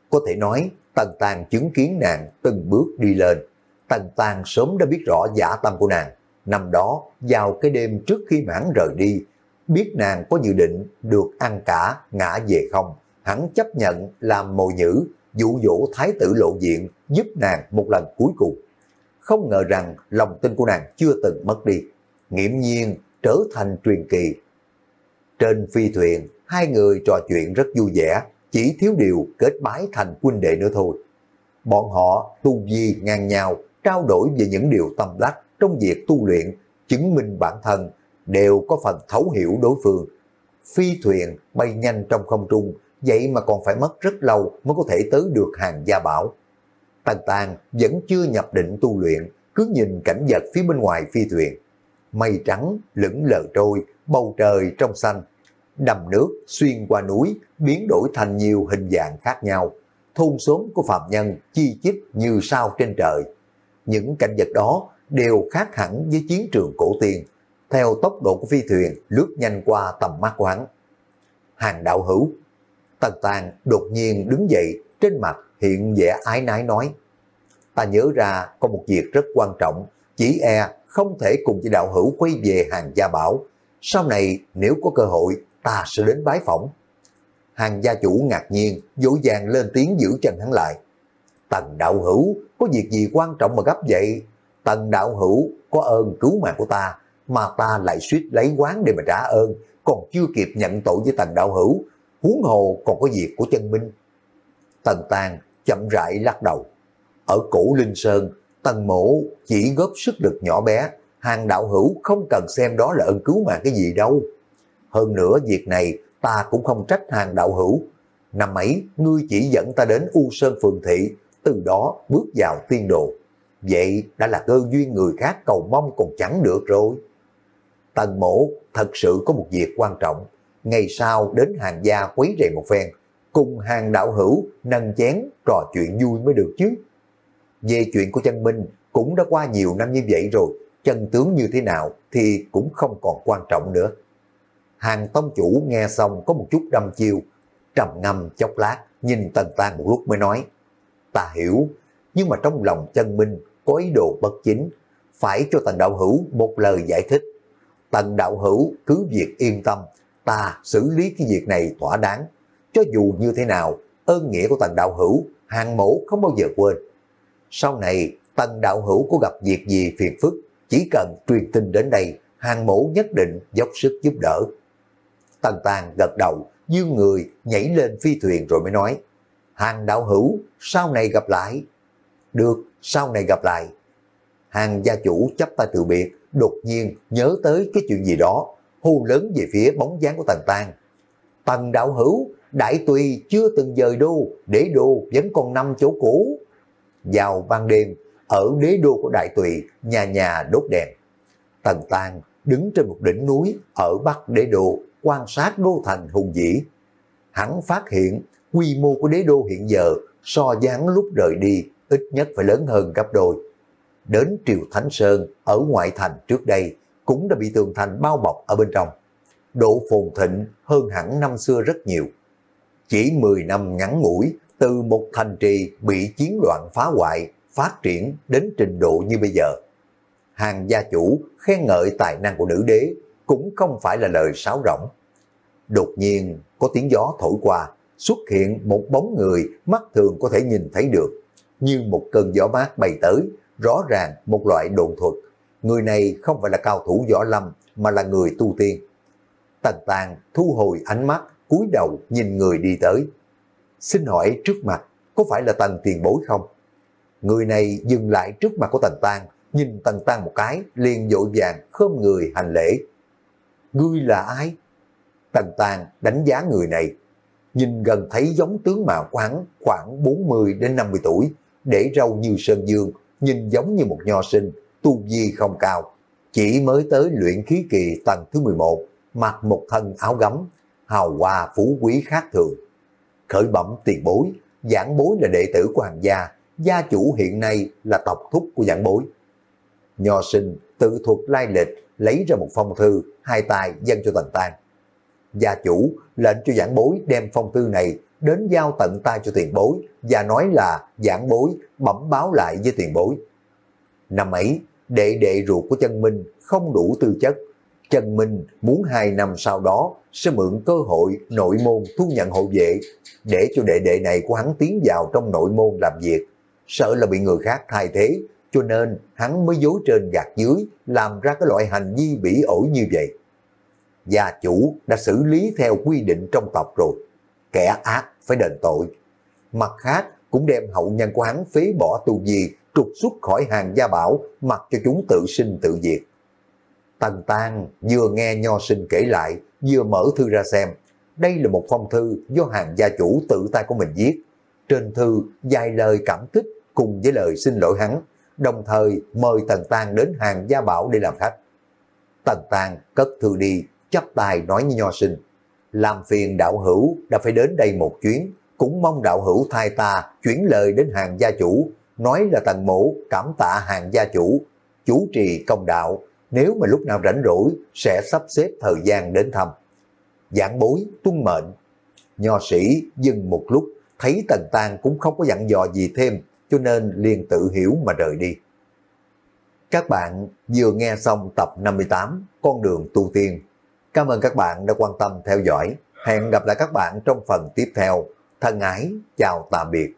[SPEAKER 1] Có thể nói Tần Tàng chứng kiến nàng từng bước đi lên. Tần Tàng sớm đã biết rõ dã tâm của nàng. Năm đó vào cái đêm trước khi mãn rời đi, biết nàng có dự định được ăn cả ngã về không, hắn chấp nhận làm mồi nhữ, dụ dỗ thái tử lộ diện giúp nàng một lần cuối cùng. Không ngờ rằng lòng tin của nàng chưa từng mất đi, nghiễm nhiên trở thành truyền kỳ. Trên phi thuyền, hai người trò chuyện rất vui vẻ, chỉ thiếu điều kết bái thành huynh đệ nữa thôi. Bọn họ tu vi ngang nhau, trao đổi về những điều tâm đắc trong việc tu luyện, chứng minh bản thân, đều có phần thấu hiểu đối phương. Phi thuyền bay nhanh trong không trung, vậy mà còn phải mất rất lâu mới có thể tới được Hàng Gia Bảo. Tần Tàng vẫn chưa nhập định tu luyện, cứ nhìn cảnh vật phía bên ngoài phi thuyền. Mây trắng lững lờ trôi, bầu trời trong xanh. Đầm nước xuyên qua núi, biến đổi thành nhiều hình dạng khác nhau. Thôn xóm của phạm nhân chi chít như sao trên trời. Những cảnh vật đó đều khác hẳn với chiến trường cổ tiên. Theo tốc độ của phi thuyền lướt nhanh qua tầm mắt của hắn. Hàng đạo hữu. Tần Tàng đột nhiên đứng dậy, trên mặt hiện vẻ ái nái nói: ta nhớ ra có một việc rất quan trọng, chỉ e không thể cùng với đạo hữu quay về Hàng Gia Bảo. Sau này nếu có cơ hội, ta sẽ đến bái phỏng. Hàng gia chủ ngạc nhiên, vội vàng lên tiếng giữ chân hắn lại. Tần đạo hữu, có việc gì quan trọng mà gấp vậy? Tần đạo hữu có ơn cứu mạng của ta, mà ta lại suýt lấy quán để mà trả ơn, còn chưa kịp nhận tội với Tần đạo hữu, huống hồ còn có việc của chân minh. Tần Tàng chậm rãi lắc đầu. Ở cổ Linh Sơn, Tần mổ chỉ góp sức lực nhỏ bé, Hàng đạo hữu không cần xem đó là ơn cứu mạng cái gì đâu. Hơn nữa việc này ta cũng không trách Hàng đạo hữu. Năm ấy ngươi chỉ dẫn ta đến U Sơn Phường Thị, từ đó bước vào tiên đồ. Vậy đã là cơ duyên người khác cầu mong còn chẳng được rồi. Tần mổ thật sự có một việc quan trọng, ngày sau đến Hàng gia quấy rầy một phen, cùng Hàng đạo hữu nâng chén trò chuyện vui mới được chứ. Về chuyện của chân minh cũng đã qua nhiều năm như vậy rồi, chân tướng như thế nào thì cũng không còn quan trọng nữa. Hàng tông chủ nghe xong có một chút đăm chiêu, trầm ngâm chốc lát, nhìn Tần Tàng một lúc mới nói: ta hiểu, nhưng mà trong lòng chân minh có ý đồ bất chính, phải cho Tần đạo hữu một lời giải thích. Tần đạo hữu cứ việc yên tâm, ta xử lý cái việc này thỏa đáng. Cho dù như thế nào, ơn nghĩa của Tần đạo hữu, Hàng mổ không bao giờ quên. Sau này, Tần đạo hữu có gặp việc gì phiền phức, chỉ cần truyền tin đến đây, Hàng mổ nhất định dốc sức giúp đỡ. Tần Tàng gật đầu, dương người nhảy lên phi thuyền rồi mới nói: Hàng đạo hữu, sau này gặp lại. Được, sau này gặp lại. Hàng gia chủ chắp tay từ biệt, đột nhiên nhớ tới cái chuyện gì đó, hô lớn về phía bóng dáng của Tần Tàng: Tần đạo hữu, Đại Tùy chưa từng dời đô, đế đô vẫn còn nằm chỗ cũ. Vào ban đêm, ở đế đô của Đại Tùy, nhà nhà đốt đèn. Tần Tàng đứng trên một đỉnh núi ở Bắc đế đô, quan sát đô thành hùng vĩ. Hắn phát hiện quy mô của đế đô hiện giờ so với hắn lúc rời đi ít nhất phải lớn hơn gấp đôi. Đến Triều Thánh Sơn ở ngoại thành trước đây cũng đã bị tường thành bao bọc ở bên trong. Độ phồn thịnh hơn hẳn năm xưa rất nhiều. Chỉ mười năm ngắn ngủi, từ một thành trì bị chiến loạn phá hoại, phát triển đến trình độ như bây giờ. Hàng gia chủ khen ngợi tài năng của nữ đế cũng không phải là lời sáo rỗng. Đột nhiên có tiếng gió thổi qua, xuất hiện một bóng người mắt thường có thể nhìn thấy được. Như một cơn gió mát bay tới, rõ ràng một loại độn thuật. Người này không phải là cao thủ võ lâm, mà là người tu tiên. Tần Tàng thu hồi ánh mắt, cúi đầu nhìn người đi tới. Xin hỏi trước mặt có phải là Tần tiền bối không? Người này dừng lại trước mặt của Tần Tàng, nhìn Tần Tàng một cái, liền vội vàng khom người hành lễ. Ngươi là ai? Tần Tàng đánh giá người này, nhìn gần thấy giống tướng mạo của hắn khoảng bốn mươi đến năm mươi tuổi, để râu như sơn dương, nhìn giống như một nho sinh, tu vi không cao, chỉ mới tới luyện khí kỳ tầng thứ mười một, mặc một thân áo gấm, hào hoa phú quý khác thường. Khởi bẩm tiền bối, giảng bối là đệ tử của Hàng gia, gia chủ hiện nay là tộc thúc của giảng bối. Nho sinh tự thuật lai lịch, lấy ra một phong thư, hai tay dâng cho Tần Tàng. Gia chủ lệnh cho giảng bối đem phong thư này đến giao tận tay cho tiền bối và nói là giảng bối bẩm báo lại với tiền bối. Năm ấy, đệ đệ ruột của Chân Minh không đủ tư chất. Chân Minh muốn hai năm sau đó sẽ mượn cơ hội nội môn thu nhận hộ vệ để cho đệ đệ này của hắn tiến vào trong nội môn làm việc. Sợ là bị người khác thay thế, cho nên hắn mới dối trên gạt dưới, làm ra cái loại hành vi bỉ ổi như vậy. Gia chủ đã xử lý theo quy định trong tộc rồi, kẻ ác phải đền tội. Mặt khác cũng đem hậu nhân của hắn phế bỏ tu vi, trục xuất khỏi hàng gia bảo, mặc cho chúng tự sinh tự diệt. Tần Tang vừa nghe Nho Sinh kể lại, vừa mở thư ra xem. Đây là một phong thư do hàng gia chủ tự tay của mình viết. Trên thư vài lời cảm kích cùng với lời xin lỗi hắn, đồng thời mời Tần Tang đến hàng gia bảo để làm khách. Tần Tang cất thư đi, chắp tay nói với Nho Sinh: làm phiền đạo hữu đã phải đến đây một chuyến, cũng mong đạo hữu thay ta chuyển lời đến hàng gia chủ, nói là Tần mỗ cảm tạ hàng gia chủ, chủ trì công đạo, nếu mà lúc nào rảnh rỗi sẽ sắp xếp thời gian đến thăm. Giảng bối tuân mệnh. Nho sĩ dừng một lúc, thấy Tần Tang cũng không có dặn dò gì thêm, cho nên liền tự hiểu mà rời đi. Các bạn vừa nghe xong tập năm mươi tám Con đường tu tiên. Cảm ơn các bạn đã quan tâm theo dõi. Hẹn gặp lại các bạn trong phần tiếp theo. Thân ái, chào tạm biệt.